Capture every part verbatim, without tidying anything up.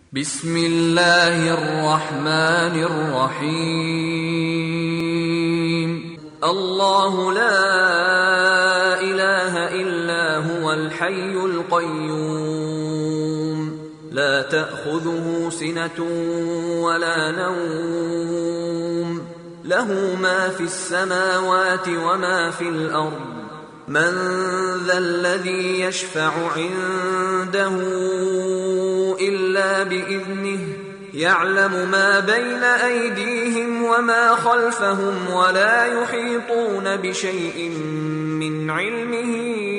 بسم الله الرحمن الرحيم الله لا إله إلا هو الحي القيوم لا تأخذه سنة ولا نوم له ما في السماوات وما في الأرض من ذا الذي يشفع عنده إلا بإذنه يعلم ما بين أيديهم وما خلفهم ولا يحيطون بشيء من علمه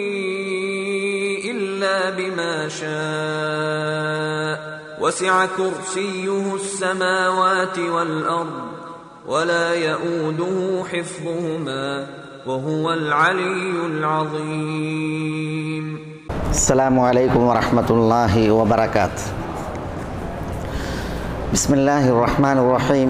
إلا بما شاء وسع كرسيه السماوات والأرض ولا يؤوده حفظهما وهو العلي العظيم. السلام عليكم ورحمة الله وبركاته. بسم الله الرحمن الرحيم.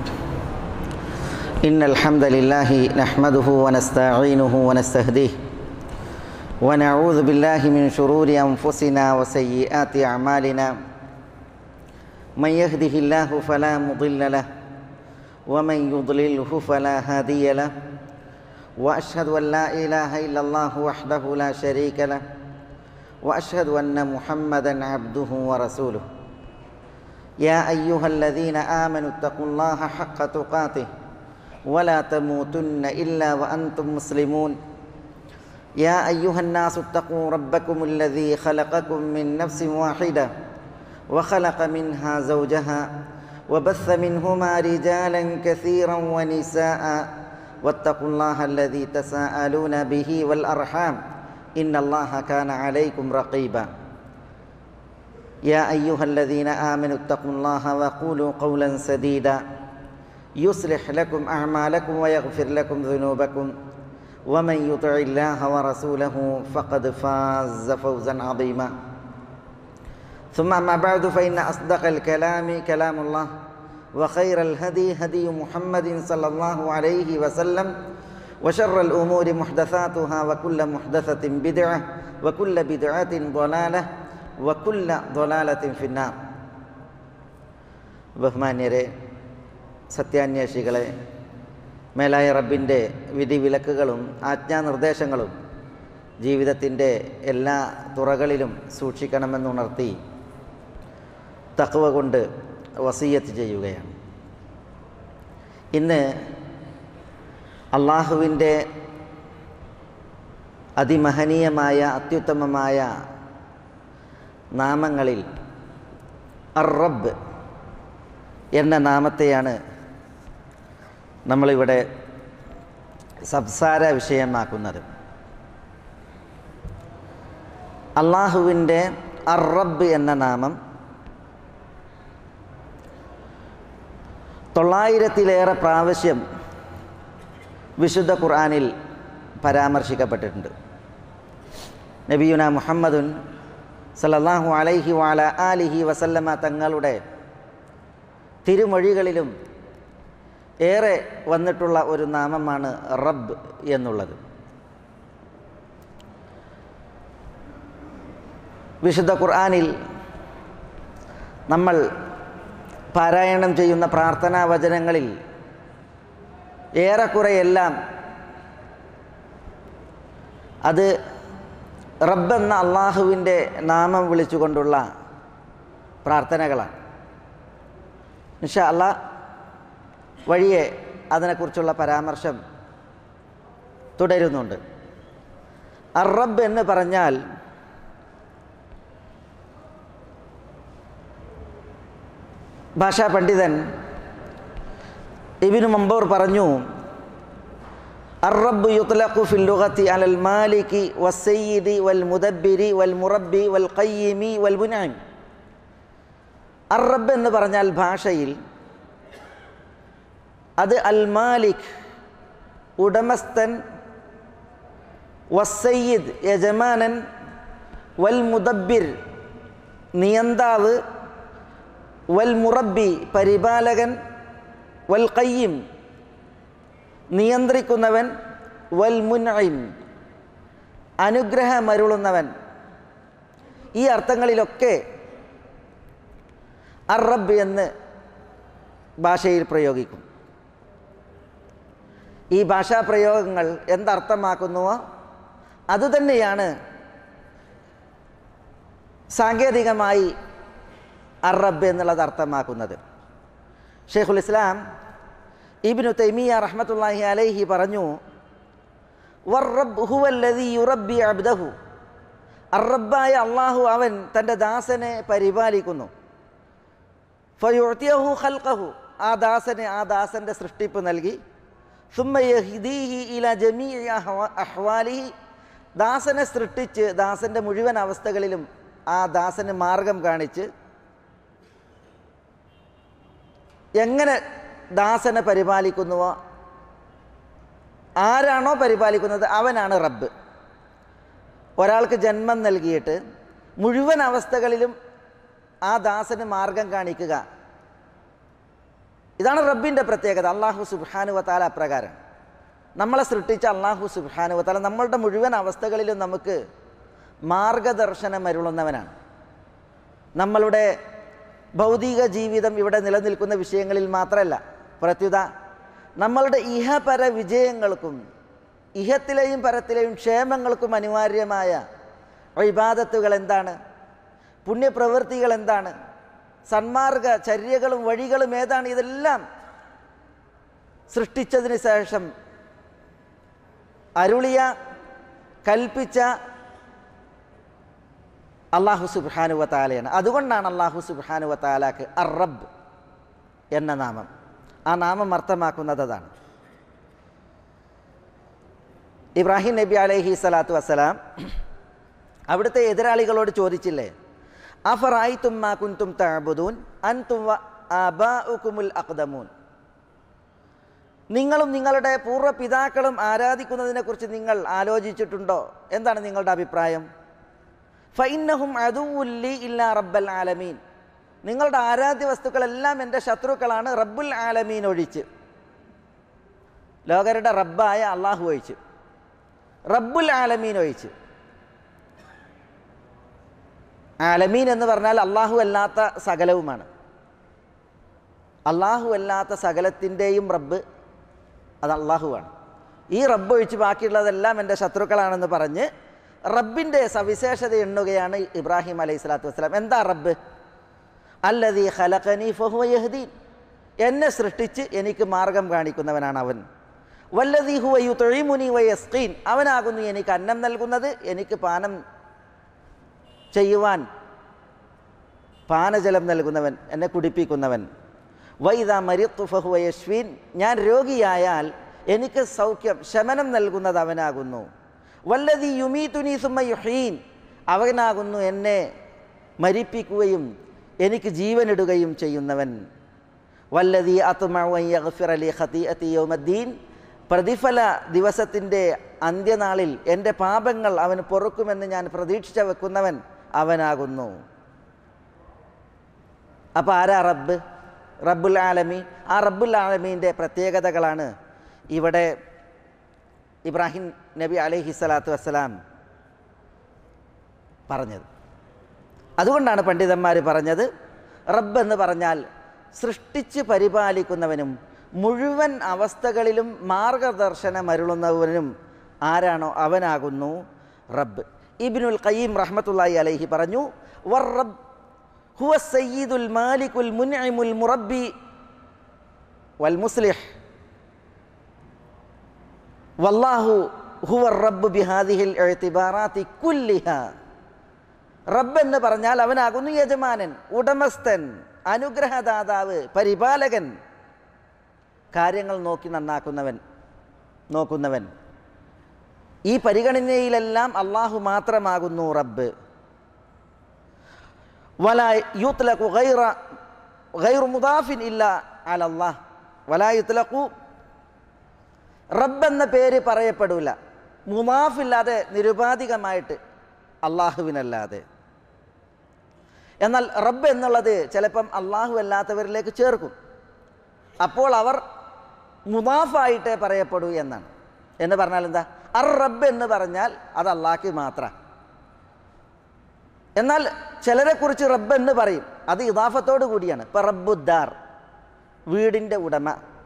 إن الحمد لله نحمده ونستعينه ونستهديه ونعوذ بالله من شرور أنفسنا وسيئات أعمالنا من يهده الله فلا مضل له ومن يضلله فلا هادي له وأشهد أن لا إله إلا الله وحده لا شريك له وأشهد أن محمدًا عبده ورسوله. يا أيها الذين آمنوا اتقوا الله حق تقاته ولا تموتن إلا وأنتم مسلمون. يا أيها الناس اتقوا ربكم الذي خلقكم من نفس واحدة وخلق منها زوجها وبث منهما رجالا كثيرا ونساء واتقوا الله الذي تساءلون به والأرحام إن الله كان عليكم رقيبا. يا أيها الذين آمنوا اتقوا الله وقولوا قولا سديدا يصلح لكم أعمالكم ويغفر لكم ذنوبكم ومن يطع الله ورسوله فقد فاز فوزا عظيما. ثم أما بعد فإن أصدق الكلام كلام الله وخير الهدي هدي محمد صلى الله عليه وسلم وشر الأمور محدثاتها وكل محدثة بدعة وكل بدعة ضلالة وكل ضلالة في النار. ബഹുമാന്യരെ, സത്യാന്വേഷികളെ, മേലായ റബ്ബിൻ്റെ വിധിവിലക്കുകളും ആജ്ഞാനിർദ്ദേശങ്ങളും ജീവിതത്തിൻ്റെ എല്ലാ തുറകളിലും സൂക്ഷിക്കണമെന്നുണർത്തി തഖ്വ കൊണ്ട് വസിയ്യത്ത് ചെയ്യുകയാണ്. ഇന്ന് അള്ളാഹുവിൻ്റെ അതിമഹനീയമായ അത്യുത്തമമായ നാമങ്ങളിൽ അർ-റബ്ബ് എന്ന നാമത്തെയാണ് നമ്മളിവിടെ സംസാര വിഷയമാക്കുന്നത്. അള്ളാഹുവിൻ്റെ അർ-റബ്ബ് എന്ന നാമം തൊള്ളായിരത്തിലേറെ പ്രാവശ്യം വിശുദ്ധ ഖുർആനിൽ പരാമർശിക്കപ്പെട്ടിട്ടുണ്ട്. നബിയുന മുഹമ്മദുൻ സല്ലല്ലാഹു അലൈഹി വഅല ആലിഹി വസല്ലമ തങ്ങളുടെ തിരുമൊഴികളിലും ഏറെ വന്നിട്ടുള്ള ഒരു നാമമാണ് റബ്ബ് എന്നുള്ളത്. വിശുദ്ധ ഖുർആനിൽ നമ്മൾ പാരായണം ചെയ്യുന്ന പ്രാർത്ഥനാ വചനങ്ങളിൽ ഏറെക്കുറെയെല്ലാം അത് റബ്ബെന്ന അള്ളാഹുവിൻ്റെ നാമം വിളിച്ചുകൊണ്ടുള്ള പ്രാർത്ഥനകളാണ്. ഇൻഷാ അല്ലാഹ് വഴിയെ അതിനെക്കുറിച്ചുള്ള പരാമർശം തുടരുന്നുണ്ട്. അർ-റബ്ബ് എന്ന് പറഞ്ഞാൽ ഭാഷാ പണ്ഡിതൻ ഇബ്നു മംബൂർ പറഞ്ഞു, അർ-റബ്ബ് യുത്ലഖു ഫിൽ ലുഗത്തി അലൽ മാലികി വസ്സയ്യിദി വൽ മുദബ്ബിരി വൽ മുറബ്ബി വൽ ഖയ്യിമി വൽ മുൻഇം. അർ-റബ്ബ് എന്ന് പറഞ്ഞാൽ ഭാഷയിൽ അത് അൽ മാലിക് ഉടമസ്ഥൻ, വസ്സയ്യിദ് യജമാനൻ, വൽ മുദബ്ബിർ നിയന്താവ്, വൽ മുറബ്ബി പരിപാലകൻ, വൽ ഖയ്യിം നിയന്ത്രിക്കുന്നവൻ, വൽ മുൻഇം അനുഗ്രഹമരുളുന്നവൻ. ഈ അർത്ഥങ്ങളിലൊക്കെ അർ റബ്ബ് എന്ന് ഭാഷയിൽ പ്രയോഗിക്കും. ഈ ഭാഷാപ്രയോഗങ്ങൾ എന്തർത്ഥമാക്കുന്നുവോ അതുതന്നെയാണ് സാങ്കേതികമായി അർ റബ്ബ് എന്നുള്ളത് അർത്ഥമാക്കുന്നത്. ഷെയ്ഖുൽ ഇസ്ലാം ഇബ്നു തൈമിയ്യ റഹ്മത്തുള്ളാഹി അലൈഹി പറഞ്ഞു, വർ റബ്ബ് ഹുവല്ലദീ യുറബ്ബി അബ്ദഹു. അർ റബ്ബായ അള്ളാഹു അവൻ തൻ്റെ ദാസനെ പരിപാലിക്കുന്നു. ഫയുഅ്തിയഹു ഖൽഖഹു, ആ ദാസന് ആ ദാസൻ്റെ സൃഷ്ടിപ്പ് നൽകി. സുമ്മ യഹ്ദീഹി ഇലാ ജമീഇ അഹ്വാലിഹി, ദാസനെ സൃഷ്ടിച്ച് ദാസൻ്റെ മുഴുവൻ അവസ്ഥകളിലും ആ ദാസന് മാർഗം കാണിച്ച് എങ്ങനെ ദാസനെ പരിപാലിക്കുന്നുവോ, ആരാണോ പരിപാലിക്കുന്നത് അവനാണ് റബ്ബ്. ഒരാൾക്ക് ജന്മം നൽകിയിട്ട് മുഴുവൻ അവസ്ഥകളിലും ആ ദാസന് മാർഗം കാണിക്കുക, ഇതാണ് റബ്ബിൻ്റെ പ്രത്യേകത. അള്ളാഹു സുബ്ഹാനഹു വ തആല അപ്രകാരം നമ്മളെ സൃഷ്ടിച്ച അള്ളാഹു സുബ്ഹാനഹു വ തആല നമ്മളുടെ മുഴുവൻ അവസ്ഥകളിലും നമുക്ക് മാർഗദർശനം അരുളുന്നവനാണ്. നമ്മളുടെ ഭൗതിക ജീവിതം ഇവിടെ നിലനിൽക്കുന്ന വിഷയങ്ങളിൽ മാത്രമല്ല, പ്രത്യുത നമ്മളുടെ ഇഹപര വിജയങ്ങൾക്കും ഇഹത്തിലെയും പരത്തിലെയും ക്ഷേമങ്ങൾക്കും അനിവാര്യമായ ഇബാദത്തുകൾ എന്താണ്, പുണ്യപ്രവൃത്തികൾ എന്താണ്, സന്മാർഗ ചര്യകളും വഴികളും ഏതാണ്, ഇതെല്ലാം സൃഷ്ടിച്ചതിന് ശേഷം അരുളിയ കൽപ്പിച്ച അള്ളാഹു സുബ്ഹാനഹു വ തആലയാണ്. അതുകൊണ്ടാണ് അള്ളാഹു സുബ്ഹാനഹു വ തആലക്ക് അർ റബ്ബ് എന്ന നാമം. ആ നാമം അർത്ഥമാക്കുന്നത് അതാണ്. ഇബ്രാഹിം നബി അലൈഹി സ്വലാത്തു വസ്സലാം അവിടുത്തെ എതിരാളികളോട് ചോദിച്ചില്ലേ, അഫറഅയ്തും മാ കുൻതും തഅബുദൂൻ അൻതും വ ആബാഉകുമുൽ അഖ്ദമൂൻ, നിങ്ങളും നിങ്ങളുടെ പൂർവ്വ പിതാക്കളും ആരാധിക്കുന്നതിനെക്കുറിച്ച് നിങ്ങൾ ആലോചിച്ചിട്ടുണ്ടോ? എന്താണ് നിങ്ങളുടെ അഭിപ്രായം? ഫഇന്നഹും അദുവ്വുൻ ലി ഇല്ലാ റബ്ബൽ ആലമീൻ, നിങ്ങളുടെ ആരാധ്യ വസ്തുക്കളെല്ലാം എൻ്റെ ശത്രുക്കളാണ് റബ്ബുൽ ആലമീൻ ഒഴിച്ച്. ലോകരുടെ റബ്ബായ അള്ളാഹു ഒഴിച്ച്, റബ്ബുൽ ആലമീൻ ഒഴിച്ച്. ആലമീൻ എന്ന് പറഞ്ഞാൽ അള്ളാഹു അല്ലാത്ത സകലവുമാണ്. അള്ളാഹു അല്ലാത്ത സകലത്തിൻ്റെയും റബ്ബ് അത് അള്ളാഹുവാണ്. ഈ റബ്ബ് ഒഴിച്ച് ബാക്കിയുള്ളതെല്ലാം എൻ്റെ ശത്രുക്കളാണെന്ന് പറഞ്ഞ് റബ്ബിൻ്റെ സവിശേഷത എണ്ണുകയാണ് ഇബ്രാഹിം അലൈഹി സ്വലാത്തു വസ്സലാം. എന്താ റബ്ബ്? അല്ലദീ ഖലഖനി ഫഹുവ യഹ്ദീൻ, എന്നെ സൃഷ്ടിച്ച് എനിക്ക് മാർഗം കാണിക്കുന്നവനാണ് അവൻ. വല്ലദീ ഹുവ യുത്ഇമുനി വയസ്ഖീൻ, അവനാകുന്നു എനിക്ക് അന്നം നൽകുന്നത്, എനിക്ക് പാനം ചെയ്യുവാൻ പാനജലം നൽകുന്നവൻ, എന്നെ കുടിപ്പിക്കുന്നവൻ. വൈദാ മരിത്തു ഫഹുവ യശ്ഫീൻ, ഞാൻ രോഗിയായാൽ എനിക്ക് സൗഖ്യം ശമനം നൽകുന്നത് അവനാകുന്നു. വല്ലദീ യുമീതുനി സുമ്മ യുഹീൻ, അവനാകുന്നു എന്നെ മരിപ്പിക്കുകയും എനിക്ക് ജീവനിടുകയും ചെയ്യുന്നവൻ. വല്ലദീ അത്മഉ അൻ യഗ്ഫിറ ലി ഖതീഅതി യൗമദ്ദീൻ, പ്രതിഫല ദിവസത്തിൻ്റെ അന്ത്യനാളിൽ എൻ്റെ പാപങ്ങൾ അവന് പൊറുക്കുമെന്ന് ഞാൻ പ്രതീക്ഷിച്ച വെക്കുന്നവൻ അവനാകുന്നു. അപ്പോൾ ആരാ റബ്ബ്? റബ്ബുൽ ആലമീൻ. ആ റബ്ബുൽ ആലമീൻ്റെ പ്രത്യേകതകളാണ് ഇവിടെ ഇബ്രാഹിം നബി അലൈഹി സ്വലാത്തു വസ്സലാം പറഞ്ഞത്. അതുകൊണ്ടാണ് പണ്ഡിതന്മാർ പറഞ്ഞത് റബ്ബ് എന്ന് പറഞ്ഞാൽ സൃഷ്ടിച്ച് പരിപാലിക്കുന്നവനും മുഴുവൻ അവസ്ഥകളിലും മാർഗദർശനം അരുളുന്നവനും ആരാണോ അവനാകുന്നു റബ്ബ്. ഇബ്നുൽ ഖയ്യിം റഹ്മത്തുള്ളാഹി അലൈഹി പറഞ്ഞു, വർ റബ്ബ് ഹുവ സയ്യിദുൽ മാലികുൽ മുൻഇമുൽ മുറബ്ബി വൽ മുസ്ലിഹ് വല്ലാഹു ഹുവ റബ്ബ് ബിഹാദിഹിൽ ഇഅ്തിബാറാത്തി കുല്ലിഹാ. റബ്ബ് എന്ന് പറഞ്ഞാൽ അവനാകുന്നു യജമാനൻ, ഉടമസ്ഥൻ, അനുഗ്രഹദാതാവ്, പരിപാലകൻ, കാര്യങ്ങൾ നോക്കി നന്നാക്കുന്നവൻ, നോക്കുന്നവൻ. ഈ പരിഗണനയിലെല്ലാം അള്ളാഹു മാത്രമാകുന്നു റബ്ബ്. വലാ യുത്ലഖു ഗൈറ ഗൈറു മുദാഫിൻ ഇല്ലാ അലല്ലാഹ് വലാ യുത്ലഖു, റബ്ബ് എന്ന പേര് പറയപ്പെടില്ല മുദാഫില്ലാതെ നിരുപാധികമായിട്ട് അള്ളാഹുവിനല്ലാതെ. എന്നാൽ റബ്ബ് എന്നുള്ളത് ചിലപ്പം അള്ളാഹു അല്ലാത്തവരിലേക്ക് ചേർക്കും, അപ്പോൾ അവർ മുദാഫായിട്ടേ പറയപ്പെടൂ എന്നാണ്. എന്ന് പറഞ്ഞാൽ എന്താ? അർ റബ്ബ് എന്ന് പറഞ്ഞാൽ അത് അള്ളാഹ്ക്ക് മാത്രം. എന്നാൽ ചിലരെക്കുറിച്ച് റബ്ബ് എന്ന് പറയും, അത് ഇദാഫത്തോടു കൂടിയാണ്. ഇപ്പം റബ്ബുദ്ദാർ, വീടിൻ്റെ ഉടമ,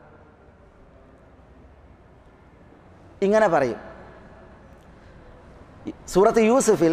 ഇങ്ങനെ പറയും. സൂറത്ത് യൂസുഫിൽ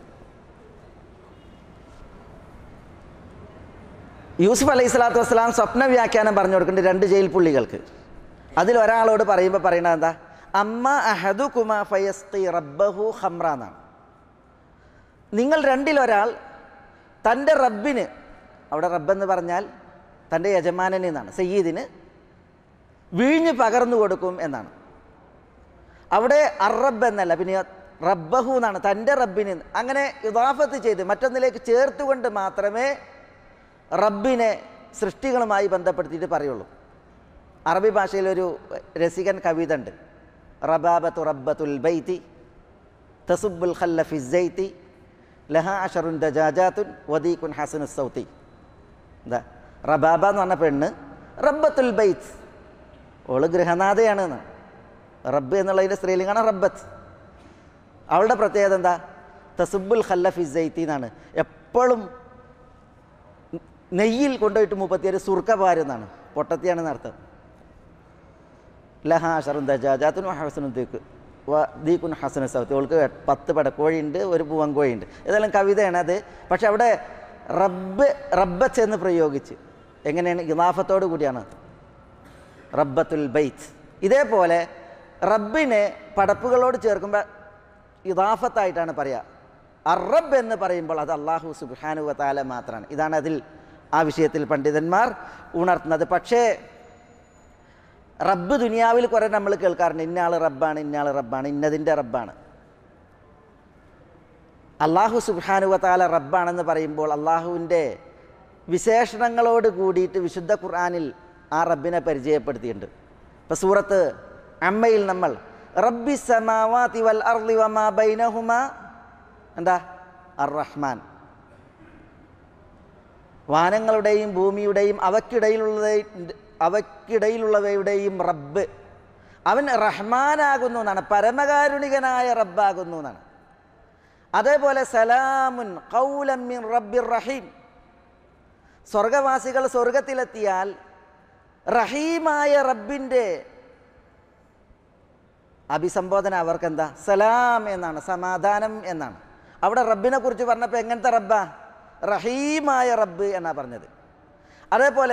യൂസുഫ് അലൈഹി സ്വലാത്തു വസ്സലാം സ്വപ്ന വ്യാഖ്യാനം പറഞ്ഞു കൊടുക്കുന്നുണ്ട് രണ്ട് ജയിൽ പുള്ളികൾക്ക്. അതിലൊരാളോട് പറയുമ്പോൾ പറയണത് എന്താ? അമ്മ അഹദുകുമാ ഫയസ്ഖി റബ്ബഹു ഖംറ എന്നാണ്. നിങ്ങൾ രണ്ടിലൊരാൾ തൻ്റെ റബ്ബിന്, അവിടെ റബ്ബെന്ന് പറഞ്ഞാൽ തൻ്റെ യജമാനന് എന്നാണ്, സയ്യിദിന് വീഞ്ഞ് പകർന്നു കൊടുക്കും എന്നാണ്. അവിടെ അറബ് എന്നല്ല, പിന്നെ റബ്ബഹു എന്നാണ്, തൻ്റെ റബ്ബിന്. അങ്ങനെ ഇദാഫത്ത് ചെയ്ത് മറ്റൊന്നിലേക്ക് ചേർത്തുകൊണ്ട് മാത്രമേ റബ്ബിനെ സൃഷ്ടികളുമായി ബന്ധപ്പെടുത്തിയിട്ട് പറയുള്ളൂ. അറബി ഭാഷയിലൊരു രസികൻ കവിത ഉണ്ട്, റബാബത്തു റബ്ബത്തുൽ ബൈത്തി തസുബുൽ ഖല്ല ഫിസ്സൈത്തി ലഹാ അഷറുൻ ദജാജാത്തുൻ വദീഖുൻ ഹസനു സൗത്തി. എന്താ റബാബ എന്ന് പറഞ്ഞ പെണ്ണ്, റബ്ബത്തുൽ ബൈത്ത്, ഓള് ഗൃഹനാഥയാണ് എന്നാണ്. റബ്ബ് എന്നുള്ളതിൻ്റെ സ്ത്രീലിംഗാണ് റബ്ബത്ത്. അവളുടെ പ്രത്യേകത എന്താ? തസുബുൽ ഖല്ല ഫിസ്സൈത്തി എന്നാണ്. എപ്പോഴും നെയ്യിൽ കൊണ്ടുപോയിട്ട് മുപ്പത്തിയേഴ് സുർക്ക പാരുന്നാണ്, പൊട്ടത്തിയാണെന്ന് അർത്ഥം. ലഹാ അഷറുൻ ദജാജാത്തുൻ ഹസനു ദീഖ് ദീഖുൻ ഹസനു സൗത്തി. അവൾക്ക് പത്ത് പടക്കോഴിയുണ്ട്, ഒരു പൂവൻകോഴിയുണ്ട്. ഏതായാലും കവിതയാണ് അത്. പക്ഷെ അവിടെ റബ്ബ് റബ്ബത്ത് എന്ന് പ്രയോഗിച്ച് എങ്ങനെയാണ്? ഇദാഫത്തോടു കൂടിയാണ്, റബ്ബത്തുൽ ബൈത്ത്. ഇതേപോലെ റബ്ബിനെ പടപ്പുകളോട് ചേർക്കുമ്പോൾ ഇദാഫത്തായിട്ടാണ് പറയുക. അറബ് എന്ന് പറയുമ്പോൾ അത് അള്ളാഹു സുബ്ഹാനഹു വ തആല മാത്രമാണ്. ഇതാണ് അതിൽ ആ വിഷയത്തിൽ പണ്ഡിതന്മാർ ഉണർത്തുന്നത്. പക്ഷേ റബ്ബ് ദുനിയാവിൽ കുറേ നമ്മൾ കേൾക്കാറുണ്ട്, ഇന്നയാൾ റബ്ബാണ്, ഇന്നയാൾ റബ്ബാണ്, ഇന്നതിൻ്റെ റബ്ബാണ്. അള്ളാഹു സുബ്ഹാനഹു വ തആല റബ്ബാണെന്ന് പറയുമ്പോൾ അള്ളാഹുവിൻ്റെ വിശേഷണങ്ങളോട് കൂടിയിട്ട് വിശുദ്ധ ഖുർആനിൽ ആ റബ്ബിനെ പരിചയപ്പെടുത്തിയിട്ടുണ്ട്. ഇപ്പോൾ സൂറത്ത് അമ്മയിൽ നമ്മൾ റബ്ബി സമാവാതി വൽ അർളി വമാ ബൈനഹുമാ എന്താ? അർ റഹ്മാൻ. വാനങ്ങളുടെയും ഭൂമിയുടെയും അവക്കിടയിലുള്ള അവക്കിടയിലുള്ളവയുടെയും റബ്ബ്, അവൻ റഹ്മാനാകുന്നു എന്നാണ്, പരമകാരുണികനായ റബ്ബാകുന്നു എന്നാണ്. അതേപോലെ സലാമുൻ ഖൗലൻ മിൻ റബ്ബിർ റഹീം, സ്വർഗവാസികൾ സ്വർഗത്തിലെത്തിയാൽ റഹീമായ റബ്ബിൻ്റെ അഭിസംബോധന അവർക്കെന്താ? സലാം എന്നാണ്, സമാധാനം എന്നാണ്. അവിടെ റബ്ബിനെ കുറിച്ച് പറഞ്ഞപ്പോൾ എങ്ങനത്തെ റബ്ബാ? റഹീമായ റബ്ബ് എന്നാണ് പറഞ്ഞത്. അതേപോലെ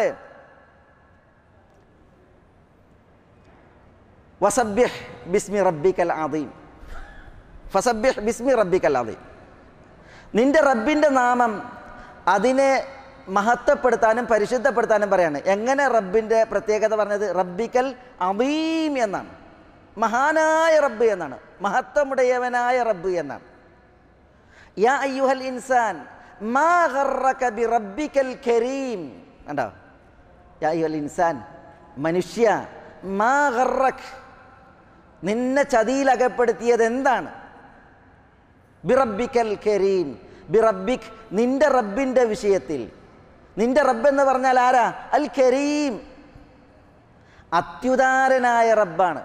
വസബ്ബിഹ് ബിസ്മി റബ്ബിക്കൽ അദീം, ഫസബ്ബിഹ് ബിസ്മി റബ്ബിക്കൽ അദീം. നിന്റെ റബ്ബിൻ്റെ നാമം അതിനെ മഹത്വപ്പെടുത്താനും പരിശുദ്ധപ്പെടുത്താനും പറയാണ്. എങ്ങനെ റബ്ബിൻ്റെ പ്രത്യേകത പറഞ്ഞത്? റബ്ബിക്കൽ അദീം എന്നാണ്, മഹാനായ റബ്ബ് എന്നാണ്, മഹത്വമുടയവനായ റബ്ബ് എന്നാണ്. യാ അയ്യുഹൽ ഇൻസാൻ മാ ഗർറക ബി റബ്ബിക്കൽ കരീം. കണ്ടോ? യാ അയ്യുഹൽ ഇൻസാൻ, മനുഷ്യ, മാ ഗർറക, നിന്നെ ചതിയിലകപ്പെടുത്തിയത് എന്താണ്? ബി റബ്ബിക്കൽ കരീം, ബി റബ്ബിക്, നിന്റെ റബ്ബിൻ്റെ വിഷയത്തിൽ. നിന്റെ റബ്ബ് എന്ന് പറഞ്ഞാൽ ആരാ? അൽ കരീം, അത്യുദാരനായ റബ്ബാണ്,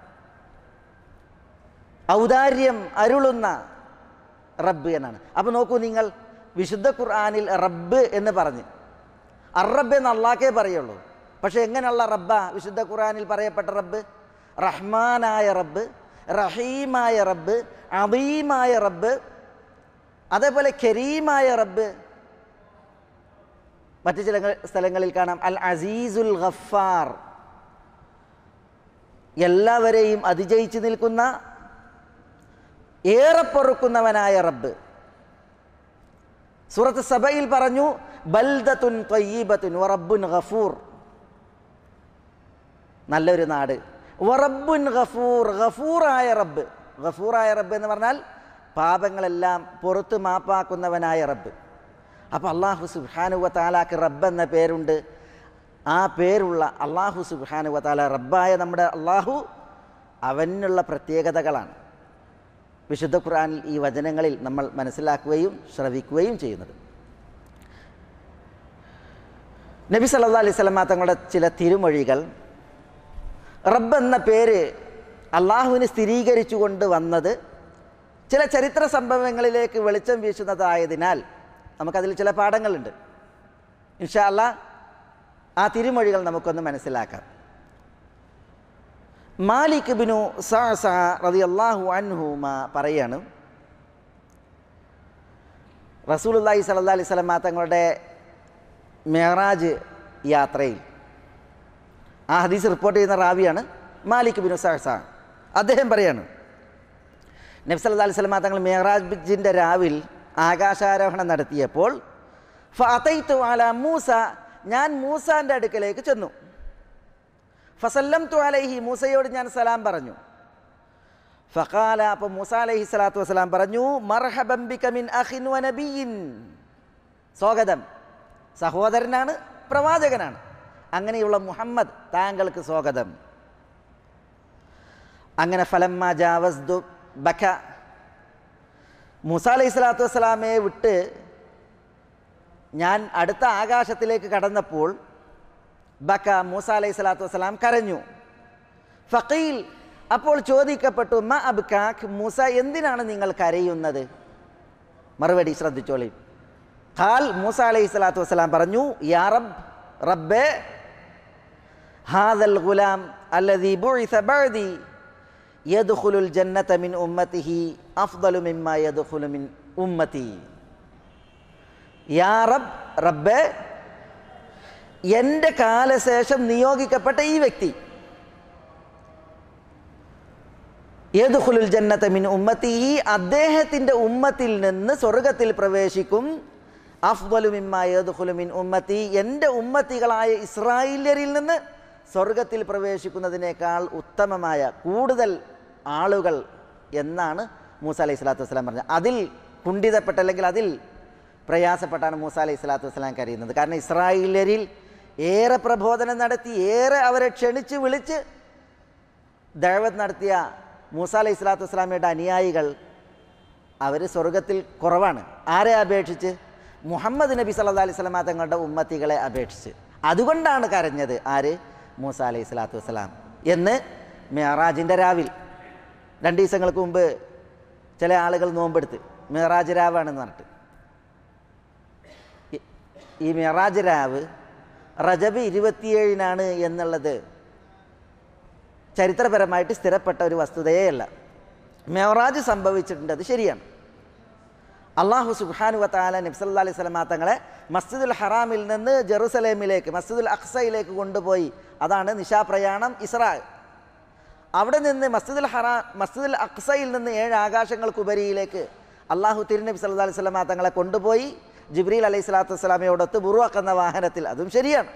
ഔദാര്യം അരുളുന്ന റബ്ബ് എന്നാണ്. അപ്പോൾ നോക്കൂ നിങ്ങൾ, വിശുദ്ധ ഖുർആനിൽ റബ്ബ് എന്ന് പറഞ്ഞ് അറബ് എന്ന് അള്ളാഹ്ക്കേ പറയുള്ളൂ. പക്ഷെ എങ്ങനെയുള്ള റബ്ബാ വിശുദ്ധ ഖുർആനിൽ പറയപ്പെട്ട റബ്ബ്? റഹ്മാനായ റബ്ബ്, റഹീമായ റബ്ബ്, അദീമായ റബ്ബ്, അതേപോലെ കരീമായ റബ്ബ്. മറ്റു ചില സ്ഥലങ്ങളിൽ കാണാം അൽ അസീസുൽ ഗഫാർ, എല്ലാവരെയും അതിജയിച്ചു നിൽക്കുന്ന, ഏറെ പൊറുക്കുന്നവനായ റബ്ബ്. സൂറത്ത് സബയിൽ പറഞ്ഞു ബൽദത്തുൻ ത്വയ്യിബത്തുൻ വറബ്ബുൻ ഗഫൂർ, നല്ലൊരു നാട്. വറബ്ബുൻ ഗഫൂർ, ഗഫൂറായ റബ്ബ്. ഗഫൂറായ റബ്ബ് എന്ന് പറഞ്ഞാൽ പാപങ്ങളെല്ലാം പുറത്ത് മാപ്പാക്കുന്നവനായ റബ്ബ്. അപ്പോൾ അള്ളാഹു സുബ്ഹാനഹു വ തആലക്ക് റബ്ബ് എന്ന പേരുണ്ട്. ആ പേരുള്ള അള്ളാഹു സുബ്ഹാനഹു വ തആല റബ്ബായ നമ്മുടെ അള്ളാഹു, അവനുള്ള പ്രത്യേകതകളാണ് വിശുദ്ധ ഖുർആനിൽ ഈ വചനങ്ങളിൽ നമ്മൾ മനസ്സിലാക്കുകയും ശ്രവിക്കുകയും ചെയ്യുന്നത്. നബി സല്ലല്ലാഹു അലൈഹി വസല്ലം തങ്ങളുടെ ചില തിരുമൊഴികൾ റബ്ബ് എന്ന പേര് അള്ളാഹുവിന് സ്ഥിരീകരിച്ചു കൊണ്ട് വന്നത് ചില ചരിത്ര സംഭവങ്ങളിലേക്ക് വെളിച്ചം വീശുന്നതായതിനാൽ നമുക്കതിൽ ചില പാഠങ്ങളുണ്ട്. ഇൻഷാ അല്ലാഹ് ആ തിരുമൊഴികൾ നമുക്കൊന്ന് മനസ്സിലാക്കാം. മാലിക് ഇബ്നു സഅസ റളിയല്ലാഹു അൻഹുമ പറയാണ്, റസൂലുള്ളാഹി സ്വല്ലല്ലാഹി അലൈഹി വസല്ലം തങ്ങളുടെ മിഅ്റാജ് യാത്രയിൽ, ആ ഹദീസ് റിപ്പോർട്ട് ചെയ്യുന്ന റാവിയാണ് മാലിക് ഇബ്നു സഅസ. അദ്ദേഹം പറയാണ്, നബി സല്ലല്ലാഹി അലൈഹി വസല്ലം തങ്ങൾ മിഅ്റാജിൻ്റെ രാവിൽ ആകാശാരോഹണം നടത്തിയപ്പോൾ ഫഅതൈതു അലാ മൂസ, ഞാൻ മൂസാൻ്റെ അടുക്കലേക്ക് ചെന്നു. ഫസല്ലംതു അലൈഹി, മൂസയോട് ഞാൻ സലാം പറഞ്ഞു. ഫഖാല, അപ്പോൾ മൂസ അലൈഹി സ്വലാത്തു വസ്സലാം പറഞ്ഞു, മർഹബൻ ബിക മിൻ അഖിൻ വ നബിയ്യിൻ, സ്വാഗതം, സഹോദരനാണ് പ്രവാചകനാണ്, അങ്ങനെയുള്ള മുഹമ്മദ് താങ്കൾക്ക് സ്വാഗതം. അങ്ങനെ ഫലമ്മ ജാവസ്തു ബക, മൂസ അലൈഹി സ്വലാത്തു വസ്സലാമയെ വിട്ട് ഞാൻ അടുത്ത ആകാശത്തിലേക്ക് കടന്നപ്പോൾ ബക, മൂസ അലൈഹി സ്വലാത്തു വസ്സലാം കരഞ്ഞു. ഫഖീൽ, അപ്പോൾ ചോദിക്കപ്പെട്ടു, മ അബ്കാഖ്, മൂസ എന്തിനാണ് നിങ്ങൾ കരയുന്നത്? മറുപടി ശ്രദ്ധിച്ചോളി. ഖാൽ, മൂസ അലൈഹി സ്വലാത്തു വസ്സലാം പറഞ്ഞു, യാ റബ്ബ്, റബ്ബേ, ഹാദൽ ഗുലാം അല്ലദീ ബുഇസ ബഅദി യദ്ഖുലുൽ ജന്നത മിൻ ഉമ്മതിഹി അഫ്ദലു മിമ്മാ യദ്ഖുലു മിൻ ഉമ്മതി. യാ റബ്ബ്, റബ്ബേ, എൻ്റെ കാലശേഷം നിയോഗിക്കപ്പെട്ട ഈ വ്യക്തി യദ്ഖുലുൽ ജന്നത മിൻ ഉമ്മതിഹി, അദ്ദേഹത്തിൻ്റെ ഉമ്മത്തിൽ നിന്ന് സ്വർഗത്തിൽ പ്രവേശിക്കും. അഫ്ദലു മിമ്മാ യദ്ഖുലു മിൻ ഉമ്മതി, എൻ്റെ ഉമ്മത്തികളായ ഇസ്രായേല്യരിൽ നിന്ന് സ്വർഗത്തിൽ പ്രവേശിക്കുന്നതിനേക്കാൾ ഉത്തമമായ കൂടുതൽ ആളുകൾ എന്നാണ് മൂസ അലൈഹി സ്വലാത്തു വസ്സലാം പറഞ്ഞത്. അതിൽ കുണ്ഠിതപ്പെട്ട അല്ലെങ്കിൽ അതിൽ പ്രയാസപ്പെട്ടാണ് മൂസ അലൈഹി സ്വലാത്തു വസ്സലാം കരയുന്നത്. കാരണം ഇസ്രായേല്യരിൽ ഏറെ പ്രബോധനം നടത്തി, ഏറെ അവരെ ക്ഷണിച്ച് വിളിച്ച് ദഅവത്ത് നടത്തിയ മൂസ അലൈഹി സ്വലാത്തു വസ്സലാമയുടെ അനുയായികൾ അവർ സ്വർഗത്തിൽ കുറവാണ്. ആരെ അപേക്ഷിച്ച്? മുഹമ്മദ് നബി സല്ലല്ലാഹു അലൈഹി വസല്ലം തങ്ങളുടെ ഉമ്മത്തികളെ അപേക്ഷിച്ച്. അതുകൊണ്ടാണ് കരഞ്ഞത് ആര്? മൂസ അലൈഹി സ്വലാത്തു വസ്സലാം എന്ന് മിഅ്റാജിൻ്റെ രാവിൽ. രണ്ട് ദിവസങ്ങൾക്ക് മുമ്പ് ചില ആളുകൾ നോമ്പെടുത്ത് മിഅ്റാജ് രാവാണെന്ന് പറഞ്ഞിട്ട്. ഈ മിഅ്റാജ് രാവ് റജബ് ഇരുപത്തിയേഴിനാണ് എന്നുള്ളത് ചരിത്രപരമായിട്ട് സ്ഥിരപ്പെട്ട ഒരു വസ്തുതയേ അല്ല. മിഅ്റാജ് സംഭവിച്ചിട്ടുണ്ട്, അത് ശരിയാണ്. അള്ളാഹു സുബ്ഹാനഹു വ തആല നബി സല്ലല്ലാഹു അലൈഹി വസല്ലം തങ്ങളെ മസ്ജിദുൽ ഹറാമിൽ നിന്ന് ജെറുസലേമിലേക്ക്, മസ്ജിദുൽ അഖ്സയിലേക്ക് കൊണ്ടുപോയി. അതാണ് നിശാപ്രയാണം, ഇസ്രാ. അവിടെ നിന്ന് മസ്ജിദുൽ ഹറാ മസ്ജിദുൽ അഖ്സയിൽ നിന്ന് ഏഴ് ആകാശങ്ങൾക്കുപരിയിലേക്ക് അള്ളാഹു തിരുനബി സല്ലല്ലാഹു അലൈഹി വസല്ലം തങ്ങളെ കൊണ്ടുപോയി ജിബ്രീൽ അലൈഹി സ്വലാത്തു വസ്സലാമയോടൊത്ത് ബുറുഅഖ് എന്ന വാഹനത്തിൽ. അതും ശരിയാണ്.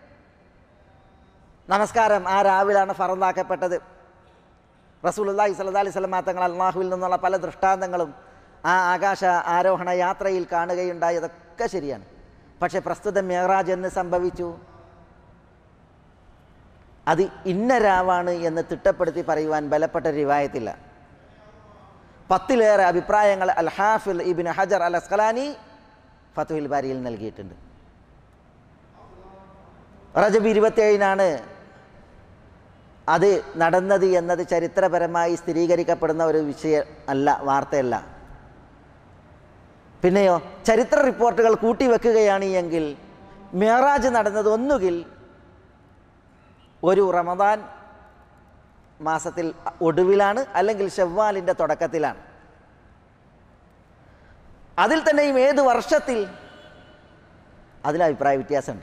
നമസ്കാരം ആ രാവിലാണ് ഫറളാക്കപ്പെട്ടത്. റസൂലുള്ളാഹി സ്വല്ലല്ലാഹു അലൈഹി വസല്ലം തങ്ങൾ അള്ളാഹുവിൽ നിന്നുള്ള പല ദൃഷ്ടാന്തങ്ങളും ആ ആകാശ ആരോഹണ യാത്രയിൽ കാണുകയുണ്ടായി. അതൊക്കെ ശരിയാണ്. പക്ഷേ പ്രസ്തുത മിഅ്റാജ് എന്ന് സംഭവിച്ചു, അത് ഇന്ന രാവാണ് എന്ന് തിട്ടപ്പെടുത്തി പറയുവാൻ ബലപ്പെട്ട റിവായത്തില്ല. പത്തിലേറെ അഭിപ്രായങ്ങൾ അൽ ഹാഫിൽ ഇബ്നു ഹജർ അൽ അസ്ഖലാനി ഫത്ഹുൽ ബാരിയിൽ നൽകിയിട്ടുണ്ട്. റജബ് ഇരുപത്തിയേഴിനാണ് അത് നടന്നത് എന്നത് ചരിത്രപരമായി സ്ഥിരീകരിക്കപ്പെടുന്ന ഒരു വിഷയം അല്ല, വാർത്തയല്ല. പിന്നെയോ ചരിത്ര റിപ്പോർട്ടുകൾ കൂട്ടിവെക്കുകയാണ് എങ്കിൽ മിഅ്റാജ് നടന്നത് ഒന്നുകിൽ ഒരു റമദാൻ മാസത്തിൽ ഒടുവിലാണ്, അല്ലെങ്കിൽ ശവ്വാലിൻ്റെ തുടക്കത്തിലാണ്. അതിൽ തന്നെയും ഏത് വർഷത്തിൽ, അതിൽ അഭിപ്രായ വ്യത്യാസമുണ്ട്.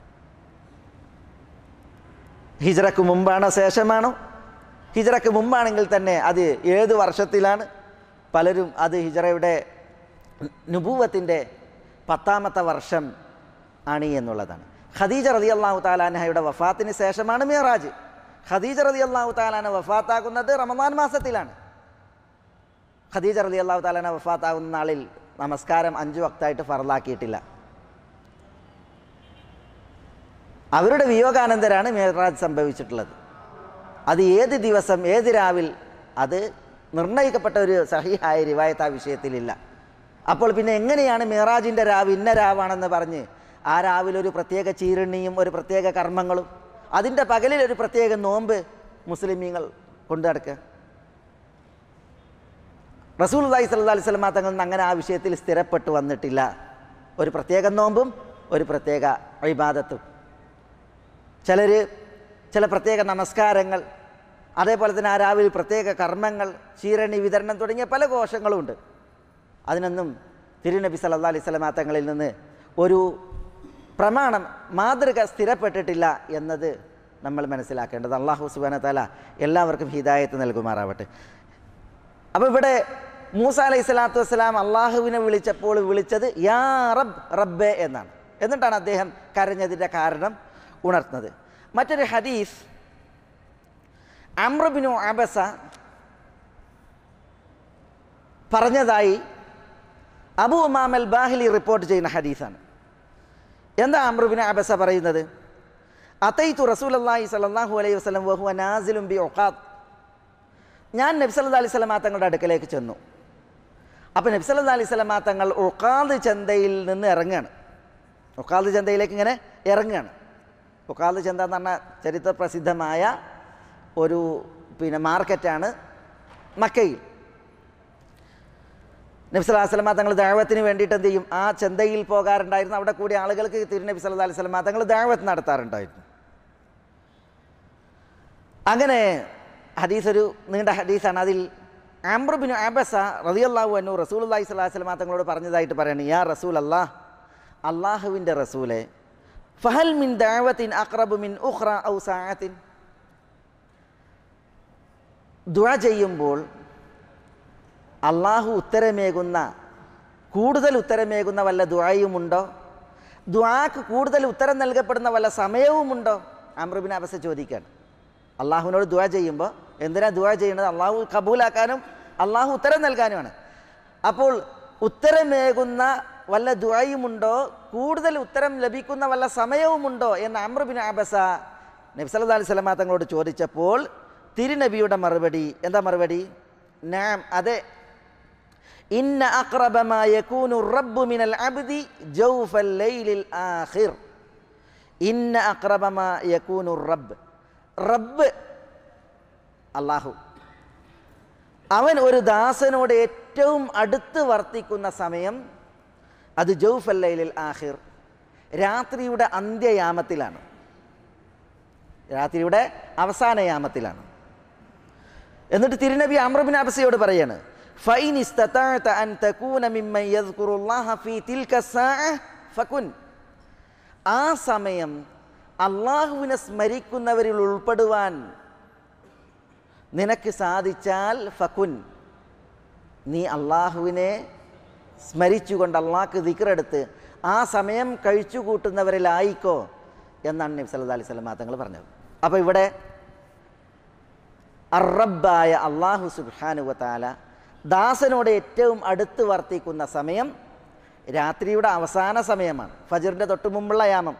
ഹിജ്റക്ക് മുമ്പാണോ ശേഷമാണോ? ഹിജ്റക്ക് മുമ്പാണെങ്കിൽ തന്നെ അത് ഏത് വർഷത്തിലാണ്? പലരും അത് ഹിജ്റയുടെ നുബുവത്തിൻ്റെ പത്താമത്തെ വർഷം ആണ് എന്നുള്ളതാണ്. ഖദീജ റളിയല്ലാഹു തആല അൻഹയുടെ വഫാത്തിന് ശേഷമാണ് മിഅ്റാജ്. ഖദീജ റളിയല്ലാഹു തആല അൻഹ വഫാത്താകുന്നത് റമദാൻ മാസത്തിലാണ്. ഖദീജ റളിയല്ലാഹു തആല അൻഹ വഫാത്താകുന്ന നാളിൽ നമസ്കാരം അഞ്ചു വക്തായിട്ട് ഫർളാക്കിയിട്ടില്ല. അവരുടെ വിയോഗാനന്തരാണ് മിഅ്റാജ് സംഭവിച്ചിട്ടുള്ളത്. അത് ഏത് ദിവസം, ഏത് രാവിൽ, അത് നിർണയിക്കപ്പെട്ട ഒരു സഹീഹായ റിവായത്ത് ആ വിഷയത്തിലില്ല. അപ്പോൾ പിന്നെ എങ്ങനെയാണ് മിഅ്റാജിൻ്റെ രാവ് ഇന്ന രാവാണെന്ന് പറഞ്ഞ് ആ രാവിലെ ഒരു പ്രത്യേക ചീരണിയും ഒരു പ്രത്യേക കർമ്മങ്ങളും അതിൻ്റെ പകലിൽ ഒരു പ്രത്യേക നോമ്പ് മുസ്ലിമീങ്ങൾ കൊണ്ടു നടക്കുക? റസൂലുള്ളാഹി സ്വല്ലല്ലാഹി അലൈഹി വസല്ലം തങ്ങൾ അങ്ങനെ ആ വിഷയത്തിൽ സ്ഥിരപ്പെട്ടു വന്നിട്ടില്ല. ഒരു പ്രത്യേക നോമ്പും ഒരു പ്രത്യേക ഇബാദത്തും, ചിലർ ചില പ്രത്യേക നമസ്കാരങ്ങൾ, അതേപോലെ തന്നെ ആ രാവിലെ പ്രത്യേക കർമ്മങ്ങൾ, ചീരണി വിതരണം തുടങ്ങിയ പല കോശങ്ങളുമുണ്ട്. അതിനൊന്നും തിരുനബി സല്ലല്ലാഹി അലൈഹി വസല്ലം തങ്ങളിൽ നിന്ന് ഒരു പ്രമാണം, മാതൃക സ്ഥിരപ്പെട്ടിട്ടില്ല എന്നത് നമ്മൾ മനസ്സിലാക്കേണ്ടത്. അല്ലാഹു സുബ്ഹാനഹു വ തആല എല്ലാവർക്കും ഹിദായത്ത് നൽകുമാറാവട്ടെ. അപ്പോൾ ഇവിടെ മൂസ അലൈഹി സ്വലാത്തു വസ്സലാം അള്ളാഹുവിനെ വിളിച്ചപ്പോൾ വിളിച്ചത് യാ റബ്ബ്, റബ്ബേ എന്നാണ്. എന്നിട്ടാണ് അദ്ദേഹം കരഞ്ഞതിൻ്റെ കാരണം ഉണർത്തുന്നത്. മറ്റൊരു ഹദീസ് അംർ ബിനു അബസ പറഞ്ഞതായി Abu Umama al Bahili report ചെയ്യുന്ന ഹദീസാണ്. എന്താ അംർ ബിനു അബസ പറയുന്നത്? അതൈതു റസൂലുള്ളാഹി സ്വല്ലല്ലാഹു അലൈഹി വസല്ലം വഹുവ നാസിലുൻ ബി ഉഖാദ്. ഞാൻ നബി സല്ലല്ലാഹു അലൈഹി വസല്ലം തങ്ങളുടെ അടുക്കലേക്ക് ചെന്നു. അപ്പോൾ നബി സല്ലല്ലാഹു അലൈഹി വസല്ലം തങ്ങൾ ഉഖാദ് ചന്തയിൽ നിന്ന് ഇറങ്ങുകയാണ്. ഉഖാദ് ചന്തയിലേക്ക് ഇങ്ങനെ ഇറങ്ങുകയാണ്. ഉഖാദ് ചന്ത എന്ന് പറഞ്ഞാൽ ചരിത്ര പ്രസിദ്ധമായ ഒരു പിന്നെ മാർക്കറ്റാണ് മക്കയിൽ. നബി സല്ലല്ലാഹു അലൈഹി വസല്ലം തങ്ങൾ ദഅവത്തിന് വേണ്ടിയിട്ട് എന്ത് ചെയ്യും, ആ ചന്തയിൽ പോകാറുണ്ടായിരുന്നു. അവിടെ കൂടി ആളുകൾക്ക് തിരുനബി സല്ലല്ലാഹു അലൈഹി വസല്ലം തങ്ങൾ ദഅവത്ത് നടത്താറുണ്ടായിരുന്നു. അങ്ങനെ ഹദീസ് ഒരു നീണ്ട ഹദീസാണ്. അതിൽ അംർ ബിനു അബസ റളിയല്ലാഹു അൻഹു റസൂലുള്ളാഹി സ്വല്ലല്ലാഹു അലൈഹി വസല്ലം തങ്ങളോട് പറഞ്ഞതായിട്ട് പറയണം, യാ റസൂൽ അല്ലാഹ്, അള്ളാഹുവിൻ്റെ റസൂലെ, ഫഹൽ മിൻ ദഅവത്തിൻ അഖ്റബു മിൻ ഉഖ്റ ഔ സഅത്തിൻ. ദുആ ചെയ്യുമ്പോൾ അള്ളാഹു ഉത്തരമേകുന്ന, കൂടുതൽ ഉത്തരമേകുന്ന വല്ല ദുആയുമുണ്ടോ? ദുആക്ക് കൂടുതൽ ഉത്തരം നൽകപ്പെടുന്ന വല്ല സമയവുമുണ്ടോ? അംർ ബിൻ അബസ ചോദിക്കുകയാണ്. അള്ളാഹുവിനോട് ദുആ ചെയ്യുമ്പോൾ എന്തിനാ ദുആ ചെയ്യുന്നത്? അള്ളാഹു കബൂലാക്കാനും അള്ളാഹു ഉത്തരം നൽകാനുമാണ്. അപ്പോൾ ഉത്തരമേകുന്ന വല്ല ദുആയുമുണ്ടോ, കൂടുതൽ ഉത്തരം ലഭിക്കുന്ന വല്ല സമയവുമുണ്ടോ എന്ന് അംർ ബിൻ അബസ നബി സല്ലല്ലാഹു അലൈഹി വസല്ലം തങ്ങളോട് ചോദിച്ചപ്പോൾ തിരുനബിയുടെ മറുപടി എന്താ? മറുപടി നഅം, അതെ. ഇന്ന അഖ്റബ മാ യകൂനു റബ്ബു മിനൽ അബ്ദി ജൗഫൽ ലൈലിൽ ആഖിർ. ഇന്ന അഖ്റബ മാ യകൂനു റബ്ബ്, റബ്ബ് അള്ളാഹു, അവൻ ഒരു ദാസനോട് ഏറ്റവും അടുത്ത് വർത്തിക്കുന്ന സമയം അത് ജൗഫൽ ലൈലിൽ ആഖിർ, രാത്രിയുടെ അന്ത്യയാമത്തിലാണ്, രാത്രിയുടെ അവസാന യാമത്തിലാണ്. എന്നിട്ട് തിരുനബി അംർ ബിൻ അബസയോട് പറയാണ്, ഫൈൻ ഇസ്തതഅത അൻ തകൂന മിമ്മൻ യദ്കുറുല്ലാഹ ഫീ തിൽക സാഅ ഫകുൻ. ആ സമയം അള്ളാഹുവിനെ സ്മരിക്കുന്നവരിൽ ഉൾപ്പെടുവാൻ നിനക്ക് സാധിച്ചാൽ ഫകുൻ, നീ അള്ളാഹുവിനെ സ്മരിച്ചുകൊണ്ട് അള്ളാഹ്ക്ക് ദിക്റെടുത്ത് ആ സമയം കഴിച്ചു കൂട്ടുന്നവരിലായിക്കോ എന്നാണ് നബി സല്ലല്ലാഹു അലൈഹി വസല്ലം തങ്ങൾ പറഞ്ഞത്. അപ്പോൾ ഇവിടെ അർ-റബ്ബായ അള്ളാഹു സുബ്ഹാനഹു വ തആല ദാസനോട് ഏറ്റവും അടുത്ത് വർത്തിക്കുന്ന സമയം രാത്രിയുടെ അവസാന സമയമാണ്, ഫജ്റിൻ്റെ തൊട്ട് മുമ്പുള്ള യാമം.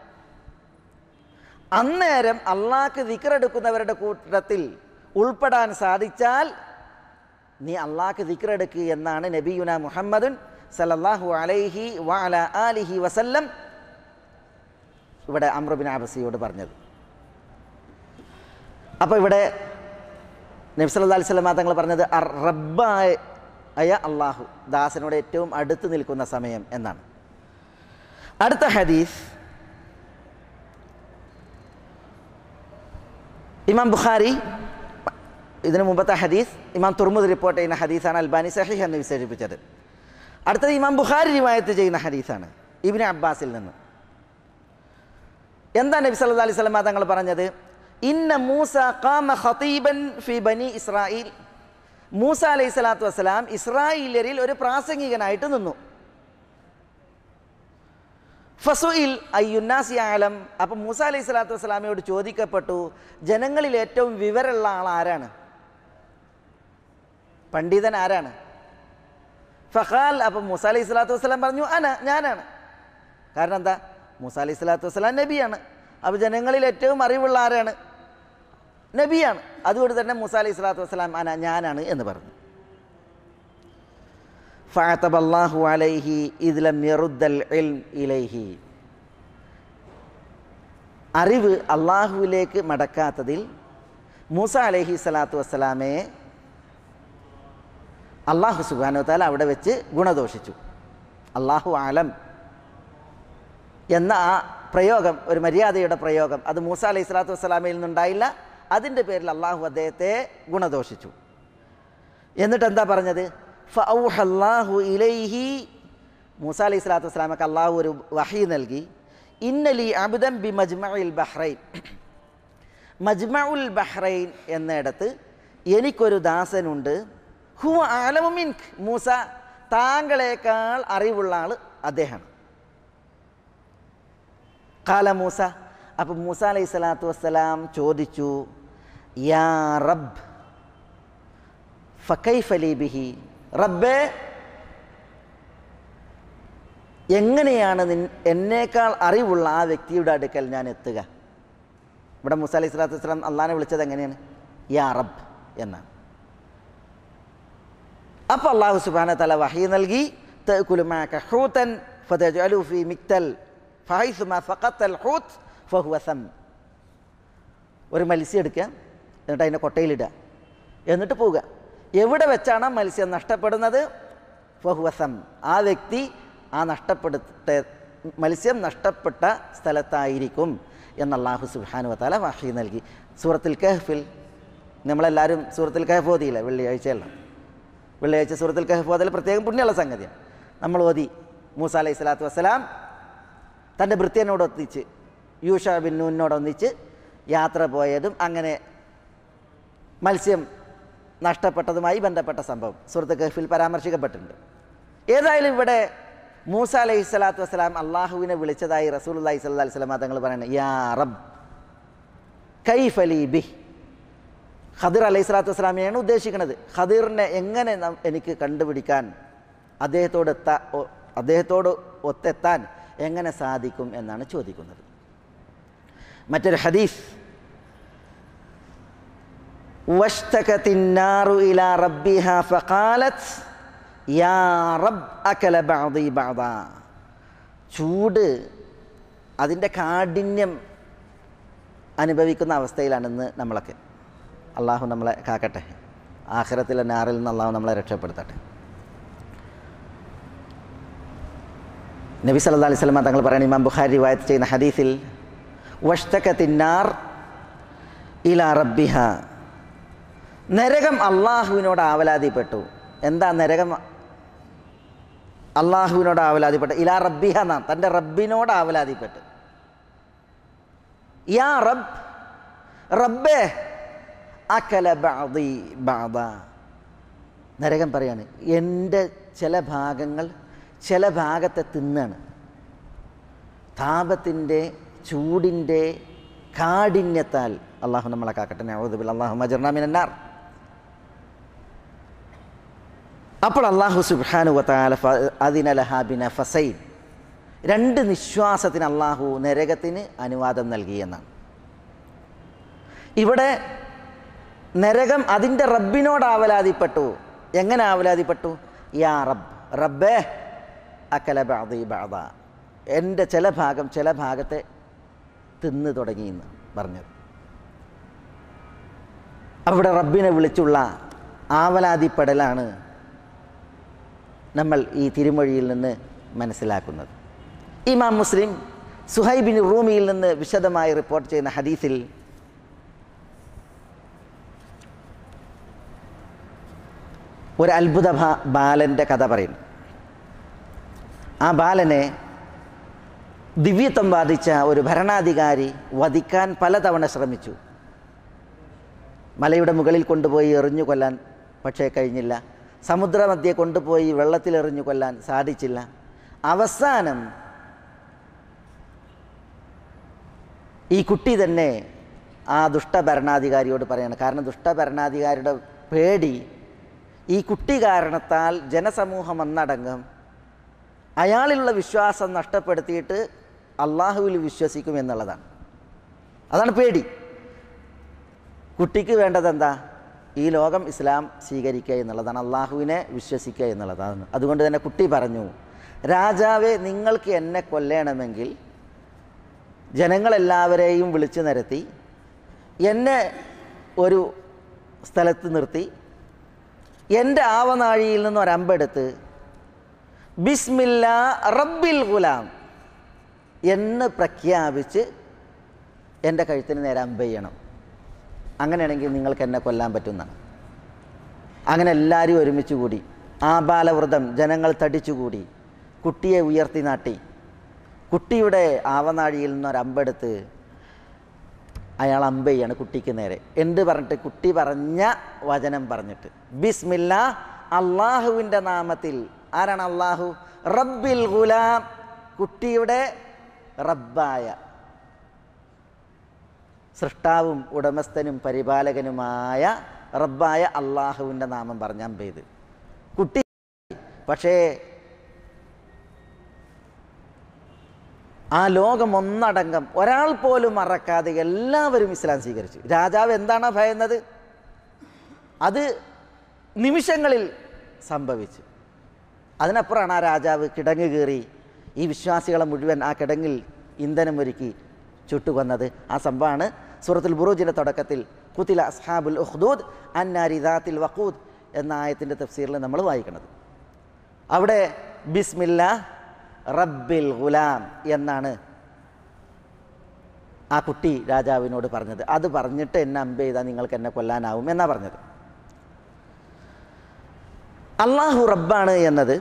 അന്നേരം അള്ളാഹ്ക്ക് ദിക്റെടുക്കുന്നവരുടെ കൂട്ടത്തിൽ ഉൾപ്പെടാൻ സാധിച്ചാൽ നീ അള്ളാഹ്ക്ക് ദിക്റെടുക്കുക എന്നാണ് നബിയുന മുഹമ്മദുൻ സല്ലല്ലാഹു അലൈഹി വഅല ആലിഹി വസല്ലം ഇവിടെ അംർ ബിൻ അബസയോട് പറഞ്ഞത്. അപ്പോൾ ഇവിടെ നബി സല്ലല്ലാഹു അലൈഹി വസല്ലം തങ്ങൾ പറഞ്ഞത് അർ റബ്ബായ അള്ളാഹു, ദാസനോട് ഏറ്റവും അടുത്ത് നിൽക്കുന്ന സമയം എന്നാണ്. അടുത്ത ഹദീസ് ഇമാം ബുഖാരി, ഇതിന് മുമ്പത്തെ ഹദീസ് ഇമാം തുർമുദി റിപ്പോർട്ട് ചെയ്യുന്ന ഹദീസാണ്, അൽബാനി സഹീഹ് എന്ന് വിശേഷിപ്പിച്ചത്. അടുത്തത് ഇമാം ബുഖാരി റിവായത്ത് ചെയ്യുന്ന ഹദീസാണ് ഇബ്നു അബ്ബാസിൽ നിന്ന്. എന്താ നബി സല്ലല്ലാഹു അലൈഹി വസല്ലം തങ്ങൾ പറഞ്ഞത്? ഇന്ന മൂസ ഖാമ ഖതീബൻ ഫി ബനി ഇസ്രായീൽ. മൂസ അലൈഹി സ്വലാത്തു വസ്സലാം ഇസ്രായേലിയരിൽ ഒരു പ്രാസംഗികനായിട്ട് നിന്നു. ഫസുഇൽ അയ്യുന്നാസി അഅലം. അപ്പം മൂസ അലൈഹി സ്വലാത്തു വസ്സലാമയോട് ചോദിക്കപ്പെട്ടു, ജനങ്ങളിൽ ഏറ്റവും വിവരമുള്ള ആൾ ആരാണ്, പണ്ഡിതൻ ആരാണ്? ഫഖാൽ, അപ്പം മൂസ അലൈഹി സ്വലാത്തു വസ്സലാം പറഞ്ഞു, അന, ഞാനാണ്. കാരണം എന്താ? മൂസ അലൈഹി സ്വലാത്തു വസ്സലാം നബിയാണ്. അപ്പോൾ ജനങ്ങളിൽ ഏറ്റവും അറിവുള്ള ആരാണ്? നബിയാണ്. അതുകൊണ്ട് തന്നെ മൂസ അലൈഹി സ്വലാത്തു വസ്സലാം അന, ഞാനാണ് എന്ന് പറഞ്ഞു. ഫഅതബല്ലാഹു അലൈഹി ഇദ് ലം യറുദ്ദൽ ഇൽം ഇലൈഹി. അറിവ് അള്ളാഹുവിലേക്ക് മടക്കാത്തതിൽ മൂസ അലൈഹി സ്വലാത്തു വസ്സലാമയെ അള്ളാഹു സുബ്ഹാനഹു വ തആല അവിടെ വെച്ച് ഗുണദോഷിച്ചു. അള്ളാഹു ആലം എന്ന ആ പ്രയോഗം, ഒരു മര്യാദയുടെ പ്രയോഗം, അത് മൂസ അലൈഹി സ്വലാത്തു വസ്സലാമയിൽ നിന്നുണ്ടായില്ല. അതിൻ്റെ പേരിൽ അള്ളാഹു അദ്ദേഹത്തെ ഗുണദോഷിച്ചു. എന്നിട്ട് എന്താ പറഞ്ഞത്? ഫഔഹല്ലാഹു ഇലൈഹി, മൂസ അലൈഹി സ്വലാത്തു വസ്സലാമക്ക് അള്ളാഹു ഒരു വഹി നൽകി. ഇന്നലി അബ്ദൻ ബി മജ്മഉൽ ബഹ്റൈൻ, മജ്മഉൽ ബഹ്റൈൻ എന്നിടത്ത് എനിക്കൊരു ദാസനുണ്ട്. ഹുവ അഅലമു മിൻക്, മൂസ താങ്കളേക്കാൾ അറിവുള്ള ആൾ അദ്ദേഹമാണ്. ഖാല മൂസ, അപ്പം മൂസ അലൈഹി സ്വലാത്തു വസ്സലാം ചോദിച്ചു, യാ റബ്ബ് ഫകൈഫ ലീ ബിഹി, റബ്ബേ എങ്ങനെയാണ് നിൻ എന്നേക്കാൾ അറിവുള്ള ആ വ്യക്തിയുടെ അടുക്കൽ ഞാൻ എത്തുക? ഇവിടെ മൂസ അലൈഹി സ്വലാത്തു വസ്സലാം അള്ളാഹിനെ വിളിച്ചത് എങ്ങനെയാണ്? യാ റബ്ബ് എന്നാണ്. അപ്പോൾ അള്ളാഹു സുബ്ഹാനഹു വ തആല വഹി നൽകി, തഅകുലു മഅക ഹൂതൻ ഫതജഅലു ഫീ മിക്തൽ ഫഹൈസുമാ ഫഖത്തൽ ഹൂത്ത് ഫഹുവ സം. ഒരു മത്സ്യം എടുക്കുക, എന്നിട്ട് അതിൻ്റെ കൊട്ടയിലിടുക, എന്നിട്ട് പോവുക. എവിടെ വെച്ചാണ് മത്സ്യം നഷ്ടപ്പെടുന്നത്? ഫഹുവ സം, ആ വ്യക്തി ആ നഷ്ടപ്പെടുത്ത മത്സ്യം നഷ്ടപ്പെട്ട സ്ഥലത്തായിരിക്കും എന്ന് അല്ലാഹു സുബ്ഹാനഹു വ തആല വഹി നൽകി. സൂറത്തുൽ കഹ്ഫിൽ നമ്മളെല്ലാവരും സൂറത്തുൽ കഹ്ഫ് ഓതിയില്ല വെള്ളിയാഴ്ചയല്ല, വെള്ളിയാഴ്ച സൂറത്തുൽ കഹ്ഫ് ഓതൽ പ്രത്യേകം പുണ്യമുള്ള സംഗതിയാണ്. നമ്മൾ ഓതി മൂസ അലൈഹി സ്വലാത്തു വസ്സലാം തൻ്റെ ഭൃത്യനോടൊന്നിച്ച് യൂഷ ബിൻ നൂനോടൊന്നിച്ച് യാത്ര പോയതും അങ്ങനെ മത്സ്യം നഷ്ടപ്പെട്ടതുമായി ബന്ധപ്പെട്ട സംഭവം സൂറത്ത് കഹ്ഫിൽ പരാമർശിക്കപ്പെട്ടിട്ടുണ്ട്. ഏതായാലും ഇവിടെ മൂസ അലൈഹി സ്വലാത്തു വസ്സലാം അള്ളാഹുവിനെ വിളിച്ചതായി റസൂലുള്ളാഹി സ്വല്ലല്ലാഹി അലൈഹി വസല്ലം തങ്ങൾ പറയുന്നത്, യാ റബ്ബ് കൈഫ ലീ ബിഹി. ഖദിർ അലൈഹി സ്വലാത്തു വസ്സലാമിനെയാണ് ഉദ്ദേശിക്കുന്നത്. ഖദിറിനെ എങ്ങനെ എനിക്ക് കണ്ടുപിടിക്കാൻ, അദ്ദേഹത്തോട് എത്താ അദ്ദേഹത്തോട് ഒത്തെത്താൻ എങ്ങനെ സാധിക്കും എന്നാണ് ചോദിക്കുന്നത്. മറ്റൊരു ഹദീസ്, വഷ്തകത്തിന്നാറു ഇലാ റബ്ബിഹാ ഫഖാലത് യാ റബ്ബ് അകല ബഅദി ബഅദാ. ചൂട് അതിൻ്റെ കാഠിന്യം അനുഭവിക്കുന്ന അവസ്ഥയിലാണെന്ന് നമ്മളൊക്കെ. അള്ളാഹു നമ്മളെ കാക്കട്ടെ, ആഖിറത്തിലെ നാറിൽ നിന്ന് അള്ളാഹു നമ്മളെ രക്ഷപ്പെടുത്തട്ടെ. നബി സല്ലല്ലാഹു അലൈഹി വസല്ലം തങ്ങൾ പറയുന്ന ഇമാം ബുഖാരി റിവായത്ത് ചെയ്യുന്ന ഹദീസിൽ, വഷ്തകത്തിന്നാർ ഇലാ റബ്ബിഹ, നരകം അള്ളാഹുവിനോട് ആവലാതിപ്പെട്ടു. എന്താ നരകം അള്ളാഹുവിനോട് ആവലാതിപ്പെട്ടു? ഇലാ റബ്ബിഹ എന്നാ, തൻ്റെ റബ്ബിനോട് ആവലാതിപ്പെട്ടു. യാ റബ്ബ്, റബ്ബേ അകല ബഅദി ബഅദാ. നരകം പറയാണ്, എൻ്റെ ചില ഭാഗങ്ങൾ ചില ഭാഗത്തെ തിന്നാണ്. താപത്തിൻ്റെ ചൂടിൻ്റെ കാഠിന്യത്താൽ അള്ളാഹു നമ്മളെ കാക്കട്ടെ. നഊദു ബില്ലാഹി അല്ലാഹുമ്മ അജിർനാ മിനന്നാർ. അപ്പോൾ അള്ളാഹു സുബ്ഹാനഹു വ തആല അദിന ലഹാ ബിനഫസൈൻ, രണ്ട് നിശ്വാസത്തിന് അള്ളാഹു നരകത്തിന് അനുവാദം നൽകി എന്നാണ്. ഇവിടെ നരകം അതിൻ്റെ റബ്ബിനോട് ആവലാതിപ്പെട്ടു. എങ്ങനെ ആവലാതിപ്പെട്ടു? യാ റബ്ബ്, റബ്ബേ അകല ബഅദി ബഅദാ, എൻ്റെ ചില ഭാഗം ചില ഭാഗത്തെ തിന്ന് തുടങ്ങി എന്ന് പറഞ്ഞത്. അവിടെ റബ്ബിനെ വിളിച്ചുള്ള ആവലാതിപ്പെടലാണ് നമ്മൾ ഈ തിരുമൊഴിയിൽ നിന്ന് മനസ്സിലാക്കുന്നത്. ഇമാം മുസ്ലിം സുഹൈബിൻ റൂമിയിൽ നിന്ന് വിശദമായി റിപ്പോർട്ട് ചെയ്യുന്ന ഹദീസിൽ ഒരു അത്ഭുത ബാലൻ്റെ കഥ പറയുന്നു. ആ ബാലനെ ദിവ്യത്വം ബാധിച്ച ഒരു ഭരണാധികാരി വധിക്കാൻ പലതവണ ശ്രമിച്ചു. മലയുടെ മുകളിൽ കൊണ്ടുപോയി എറിഞ്ഞു കൊല്ലാൻ പക്ഷേ കഴിഞ്ഞില്ല. സമുദ്രമധ്യേ കൊണ്ടുപോയി വെള്ളത്തിലെറിഞ്ഞു കൊല്ലാൻ സാധിച്ചില്ല. അവസാനം ഈ കുട്ടി തന്നെ ആ ദുഷ്ടഭരണാധികാരിയോട് പറയാണ്. കാരണം ദുഷ്ടഭരണാധികാരിയുടെ പേടി ഈ കുട്ടി കാരണത്താൽ ജനസമൂഹം ഒന്നടങ്കം അയാളിലുള്ള വിശ്വാസം നഷ്ടപ്പെടുത്തിയിട്ട് അള്ളാഹുവിൽ വിശ്വസിക്കും എന്നുള്ളതാണ്. അതാണ് പേടി. കുട്ടിക്ക് വേണ്ടത് എന്താ? ഈ ലോകം ഇസ്ലാം സ്വീകരിക്കുക എന്നുള്ളതാണ്, അള്ളാഹുവിനെ വിശ്വസിക്കുക എന്നുള്ളതാണ്. അതുകൊണ്ട് തന്നെ കുട്ടി പറഞ്ഞു, രാജാവേ, നിങ്ങൾക്ക് എന്നെ കൊല്ലണമെങ്കിൽ ജനങ്ങളെല്ലാവരെയും വിളിച്ചു നിരത്തി എന്നെ ഒരു സ്ഥലത്ത് നിർത്തി എൻ്റെ ആവനാഴിയിൽ നിന്ന് ഒരമ്പെടുത്ത് ബിസ്മില്ലാ റബ്ബിൽ ഗുലാം എന്ന് പ്രഖ്യാപിച്ച് എൻ്റെ കഴുത്തിന് നേരെ അമ്പ് ചെയ്യണം. അങ്ങനെയാണെങ്കിൽ നിങ്ങൾക്ക് എന്നെ കൊല്ലാൻ പറ്റുന്നതാണ്. അങ്ങനെ എല്ലാവരും ഒരുമിച്ച് കൂടി ആബാലവൃതം ജനങ്ങൾ തടിച്ചുകൂടി കുട്ടിയെ ഉയർത്തി നാട്ടി കുട്ടിയുടെ ആവനാഴിയിൽ നിന്നൊരമ്പെടുത്ത് അയാൾ അമ്പ് ചെയ്യാണ് കുട്ടിക്ക് നേരെ. എന്ത് പറഞ്ഞിട്ട്? കുട്ടി പറഞ്ഞ വചനം പറഞ്ഞിട്ട്, ബിസ്മില്ലാ അള്ളാഹുവിൻ്റെ നാമത്തിൽ. ആരാണ് അള്ളാഹു? റബ്ബിൽ ഗുലാം, കുട്ടിയുടെ റബ്ബായ, സൃഷ്ടാവും ഉടമസ്ഥനും പരിപാലകനുമായ റബ്ബായ അള്ളാഹുവിൻ്റെ നാമം പറഞ്ഞ അമ്പ് ചെയ്ത് കുട്ടി. പക്ഷേ ആ ലോകം ഒന്നടങ്കം ഒരാൾ പോലും മറക്കാതെ എല്ലാവരും ഇസ്ലാം സ്വീകരിച്ചു. രാജാവ് എന്താണ് ഭയന്നത്? അത് നിമിഷങ്ങളിൽ സംഭവിച്ചു. അതിനപ്പുറമാണ് ആ രാജാവ് കിടങ്ങ് കയറി ഈ വിശ്വാസികളെ മുഴുവൻ ആ കിടങ്ങിൽ ഇന്ധനമൊരുക്കി ചുട്ടുകൊന്നത്. ആ സംഭവമാണ് സൂറത്തുൽ ബുറൂജിൻ്റെ തുടക്കത്തിൽ ഖുതില അസ്ഹാബുൽ ഉഖ്ദൂദ് അന്നാരി ദാത്തിൽ വഖൂദ് എന്ന ആയത്തിൻ്റെ തഫ്സീറിൽ നമ്മൾ വായിക്കുന്നത്. അവിടെ ബിസ്മില്ലാ റബ്ബിൽ ഗുലാം എന്നാണ് ആ കുട്ടി രാജാവിനോട് പറഞ്ഞത്. അത് പറഞ്ഞിട്ട് എന്നെ അമ്പ് ചെയ്താൽ നിങ്ങൾക്ക് എന്നെ കൊല്ലാനാവും എന്നാണ് പറഞ്ഞത്. അള്ളാഹു റബ്ബാണ് എന്നത്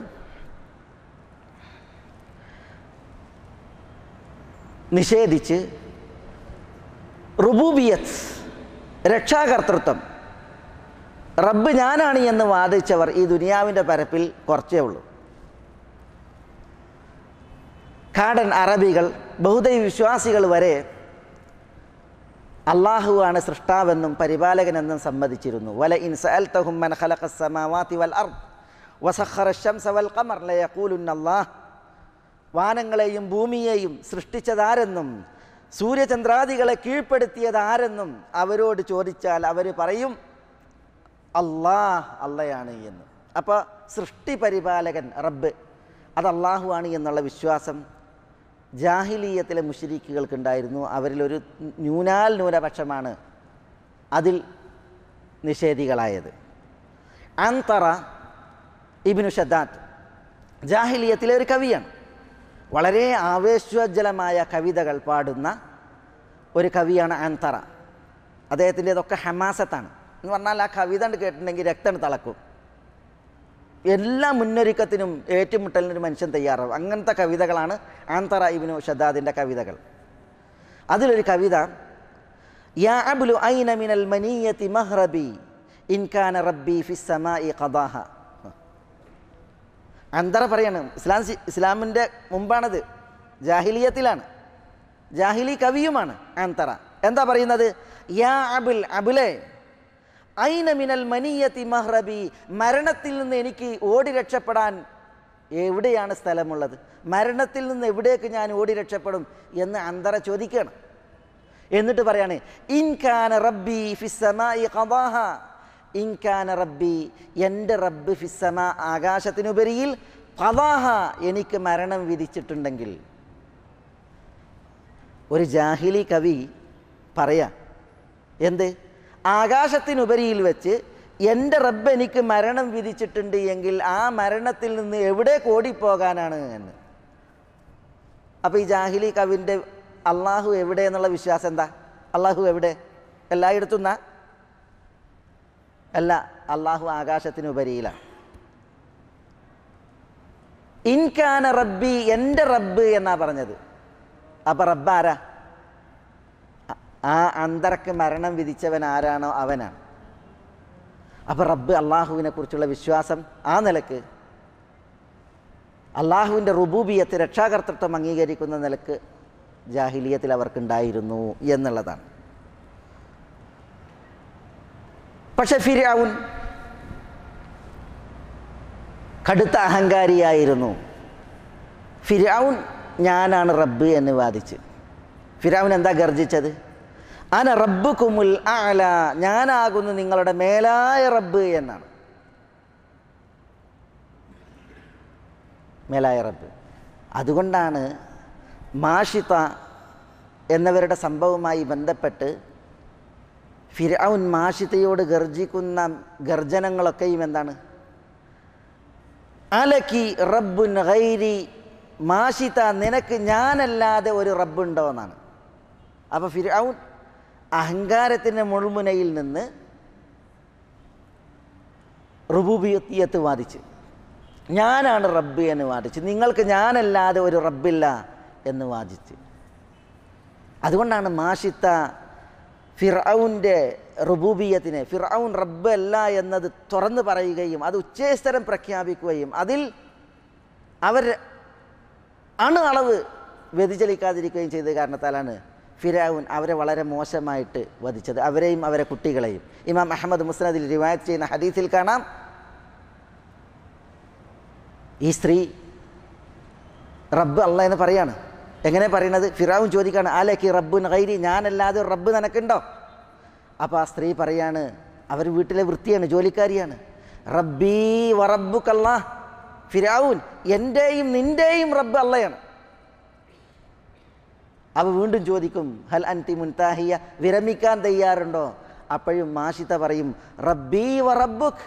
നിഷേധിച്ച് റുബൂബിയത്ത്, രക്ഷാകർത്തൃത്വം, റബ്ബ് ഞാനാണ് എന്ന് വാദിച്ചവർ ഈ ദുനിയാവിൻ്റെ പരപ്പിൽ കുറച്ചേ ഉള്ളൂ. കാടൻ അറബികൾ, ബഹുദൈവ വിശ്വാസികൾ വരെ അള്ളാഹുവാണ് സൃഷ്ടാവെന്നും പരിപാലകനെന്നും സമ്മതിച്ചിരുന്നു. വല ഇൻ സഅൽതഹും മൻ ഖലഖസ് സമാവാതി വൽ അർദ് വസഖറ അശ്-ശംസ വൽ ഖമർ ലയഖൂലുന്ന അല്ലാഹ്, വാനങ്ങളെയും ഭൂമിയെയും സൃഷ്ടിച്ചതാരെന്നും സൂര്യചന്ദ്രാദികളെ കീഴ്പ്പെടുത്തിയതാരെന്നും അവരോട് ചോദിച്ചാൽ അവർ പറയും അല്ലാഹ്, അള്ളയാണ് എന്ന്. അപ്പോൾ സൃഷ്ടി പരിപാലകൻ റബ്ബ് അത് അള്ളാഹുവാണ് എന്നുള്ള വിശ്വാസം ജാഹിലീയത്തിലെ മുശ്രിക്കുകൾക്കുണ്ടായിരുന്നു. അവരിലൊരു ന്യൂനാൽ ന്യൂനപക്ഷമാണ് അതിൽ നിഷേധികളായത്. അൻതറ ഇബ്നു ഷദ്ദാദ് ജാഹിലിയത്തിലെ ഒരു കവിയാണ്. വളരെ ആവേശോജ്വലമായ കവിതകൾ പാടുന്ന ഒരു കവിയാണ് അൻതറ. അദ്ദേഹത്തിൻ്റെതൊക്കെ ഹമാസത്താണ് എന്ന് പറഞ്ഞാൽ ആ കവിത കേട്ടിട്ടുണ്ടെങ്കിൽ രക്തം തിളക്കും. എല്ലാ മുന്നൊരുക്കത്തിനും ഏറ്റുമുട്ടലിനൊരു മനുഷ്യൻ തയ്യാറാവും. അങ്ങനത്തെ കവിതകളാണ് അൻതറ ഇബ്നു ഷദ്ദാദിൻ്റെ കവിതകൾ. അതിലൊരു കവിത, യാ അബ്ലു ഐന മിനൽ മനിയതി മഹ്റബി ഇൻ കാന റബ്ബി ഫിസ് സമാഇ ഖദാഹ. അൻതറ പറയാണ്, ഇസ്ലാം ഇസ്ലാമിൻ്റെ മുമ്പാണത്, ജാഹിലിയത്തിലാണ്, ജാഹിലി കവിയുമാണ് അൻതറ. എന്താ പറയുന്നത്? യാ അബുൽ അബുലേ ഐന മിനൽ മനിയതി മഹ്റബി, മരണത്തിൽ നിന്ന് എനിക്ക് ഓടി രക്ഷപ്പെടാൻ എവിടെയാണ് സ്ഥലമുള്ളത്? മരണത്തിൽ നിന്ന് എവിടേക്ക് ഞാൻ ഓടി രക്ഷപ്പെടും എന്ന് അൻതറ ചോദിക്കുകയാണ്. എന്നിട്ട് പറയാണ്, ഇൻ കാന റബ്ബി ഫിസ്സമാഇ ഖദാഹ, ഇൻ കാന റബ്ബി, എൻ്റെ റബ്ബ് ഫിസ്സമാ, ആകാശത്തിനുപരിയിൽ, ഖദാഹ, എനിക്ക് മരണം വിധിച്ചിട്ടുണ്ടെങ്കിൽ. ഒരു ജാഹിലി കവി പറയാ എന്ത്? ആകാശത്തിനുപരിയിൽ വെച്ച് എൻ്റെ റബ്ബ് എനിക്ക് മരണം വിധിച്ചിട്ടുണ്ട് എങ്കിൽ ആ മരണത്തിൽ നിന്ന് എവിടെ ഓടിപ്പോകാനാണ് എന്ന്. അപ്പോൾ ഈ ജാഹിലി കവിൻ്റെ അള്ളാഹു എവിടെ എന്നുള്ള വിശ്വാസം എന്താ? അള്ളാഹു എവിടെ? എല്ലായിടത്തും എന്നാ? അല്ല, അള്ളാഹു ആകാശത്തിനുപരിയിലാണ്. ഇൻകാന റബ്ബി, എൻ്റെ റബ്ബ് എന്നാ പറഞ്ഞത്. അപ്പം റബ്ബ് ആരാ? ആ അന്തരക്ക് മരണം വിധിച്ചവൻ ആരാണോ അവനാണ്. അപ്പം റബ്ബ്, അള്ളാഹുവിനെ കുറിച്ചുള്ള വിശ്വാസം ആ നിലക്ക്, അള്ളാഹുവിൻ്റെ റുബൂബിയത്ത്, രക്ഷാകർത്തൃത്വം അംഗീകരിക്കുന്ന നിലക്ക് ജാഹിലിയത്തിൽ അവർക്കുണ്ടായിരുന്നു എന്നുള്ളതാണ്. പക്ഷെ ഫിർഔൻ കടുത്ത അഹങ്കാരിയായിരുന്നു. ഫിർഔൻ ഞാനാണ് റബ്ബ് എന്ന് വാദിച്ച്. ഫിർഔൻ എന്താ ഗർജിച്ചത്? അന റബ്ബുകുമുൽ അഅല, ഞാനാകുന്നു നിങ്ങളുടെ മേലായ റബ്ബ് എന്നാണ്. മേലായ റബ്ബ്. അതുകൊണ്ടാണ് മാഷിത എന്നവരുടെ സംഭവവുമായി ബന്ധപ്പെട്ട് ഫിർഔൻ മാഷിത്തയോട് ഗർജിക്കുന്ന ഗർജനങ്ങളൊക്കെയും എന്താണ്? അലക്കി റബ്ബുൻ ഗൈരി, മാഷിത്ത നിനക്ക് ഞാനല്ലാതെ ഒരു റബ്ബുണ്ടോ എന്നാണ്. അപ്പോൾ ഫിർഔൻ അഹങ്കാരത്തിൻ്റെ മുൾമുനയിൽ നിന്ന് റുബൂബിയ്യത്ത് വാദിച്ച്, ഞാനാണ് റബ്ബ് എന്ന് വാദിച്ച്, നിങ്ങൾക്ക് ഞാനല്ലാതെ ഒരു റബ്ബില്ല എന്ന് വാദിച്ച്. അതുകൊണ്ടാണ് മാഷിത്ത ഫിർഔൻ്റെ റുബൂബിയ്യത്തിനെ, ഫിർഔൻ റബ്ബ് അല്ല എന്നത് തുറന്നു പറയുകയും അത് ഉച്ചേസ്തരം പ്രഖ്യാപിക്കുകയും അതിൽ അവർ അണു അളവ് വ്യതിചലിക്കാതിരിക്കുകയും ചെയ്ത കാരണത്താലാണ് ഫിർഔൻ അവരെ വളരെ മോശമായിട്ട് വധിച്ചത്, അവരെയും അവരെ കുട്ടികളെയും. ഇമാം അഹ്മദ് മുസ്നദിൽ റിവായത്ത് ചെയ്യുന്ന ഹദീസിൽ കാണാം, ഈ സ്ത്രീ റബ്ബ് അല്ല എന്ന് പറയാണ്. എങ്ങനെ പറയണത്? ഫിർഔൻ ചോദിക്കാണ്, അലക്കി റബ്ബുൻ ഗൈരി, ഞാനല്ലാതെ ഒരു റബ്ബ് നിനക്കുണ്ടോ? അപ്പോൾ ആ സ്ത്രീ പറയാണ്, അവർ വീട്ടിലെ വൃത്തിയാണ്, ജോലിക്കാരിയാണ്, റബ്ബീ വറബ്ബുക്കല്ലാ, ഫിർഔൻ എൻ്റെയും നിൻ്റെയും റബ്ബ് അള്ളയാണ്. അവ വീണ്ടും ചോദിക്കും, ഹൽ അൻതി മുൻതാഹിയ, വിരമിക്കാൻ തയ്യാറുണ്ടോ? അപ്പോഴും മാഷിത്ത പറയും, റബ്ബീ വറബ്ബുക്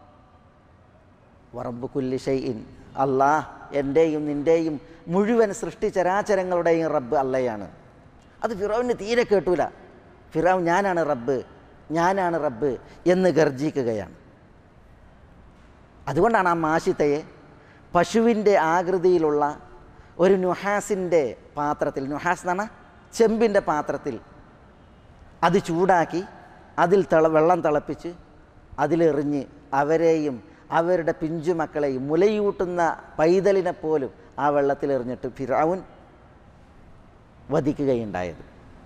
വറബ്ബു കുല്ലി ഷൈഇൻ, അല്ലാഹ് എൻ്റെയും നിൻ്റെയും മുഴുവൻ സൃഷ്ടിചരാചരങ്ങളുടെയും റബ്ബ് അള്ളയാണ്. അത് ഫിർഔന് തീരെ കേട്ടൂല. ഫിർഔൻ ഞാനാണ് റബ്ബ്, ഞാനാണ് റബ്ബ് എന്ന് ഗർജിക്കുകയാണ്. അതുകൊണ്ടാണ് ആ മാഷിത്തയെ പശുവിൻ്റെ ആകൃതിയിലുള്ള ഒരു നുഹാസിൻ്റെ പാത്രത്തിൽ, നുഹാസ് എന്ന് പറഞ്ഞാൽ ചെമ്പിൻ്റെ പാത്രത്തിൽ, അത് ചൂടാക്കി അതിൽ തിള വെള്ളം തിളപ്പിച്ച് അതിലെറിഞ്ഞ് അവരെയും അവരുടെ പിഞ്ചുമക്കളെയും മുലയൂട്ടുന്ന പൈതലിനെ പോലും ആ വെള്ളത്തിലെറിഞ്ഞിട്ട് ഫിർഔൻ വധിക്കുകയുണ്ടായത്.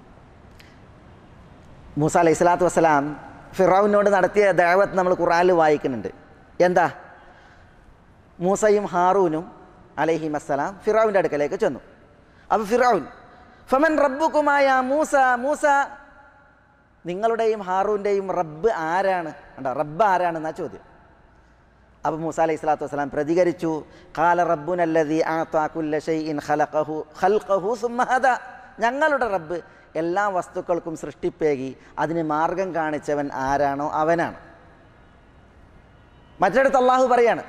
മൂസ അലൈഹി സ്വലാത്തു വസ്സലാം ഫിർഔനോട് നടത്തിയ ദഅവത്ത് നമ്മൾ ഖുർആനിൽ വായിക്കുന്നുണ്ട്. എന്താ? മൂസയും ഹാറൂനും അലൈഹിം അസ്സലാം ഫിർഔൻ്റെ അടുക്കലേക്ക് ചെന്നു. അപ്പോൾ ഫിർഔൻ, ഫമൻ റബ്ബുക്കുമായ മൂസ, മൂസ നിങ്ങളുടെയും ഹാറൂൻ്റെയും റബ്ബ് ആരാണ്? കണ്ടോ, റബ്ബ് ആരാണെന്നാ ചോദ്യം. അപ്പോൾ മൂസ അലൈഹി സ്വലാത്തു വസ്സലാം പ്രതികരിച്ചു, ഖാല റബ്ബുനല്ലദീ അഅതാ കുല്ല ഷൈഇൻ ഖലഖഹു ഖൽഖഹു സുമ്മ ഹദാ, ഞങ്ങളുടെ റബ്ബ് എല്ലാ വസ്തുക്കൾക്കും സൃഷ്ടിപ്പേകി അതിന് മാർഗം കാണിച്ചവൻ ആരാണോ അവനാണ്. മറ്റൊരിടത്ത് അള്ളാഹു പറയാണ്,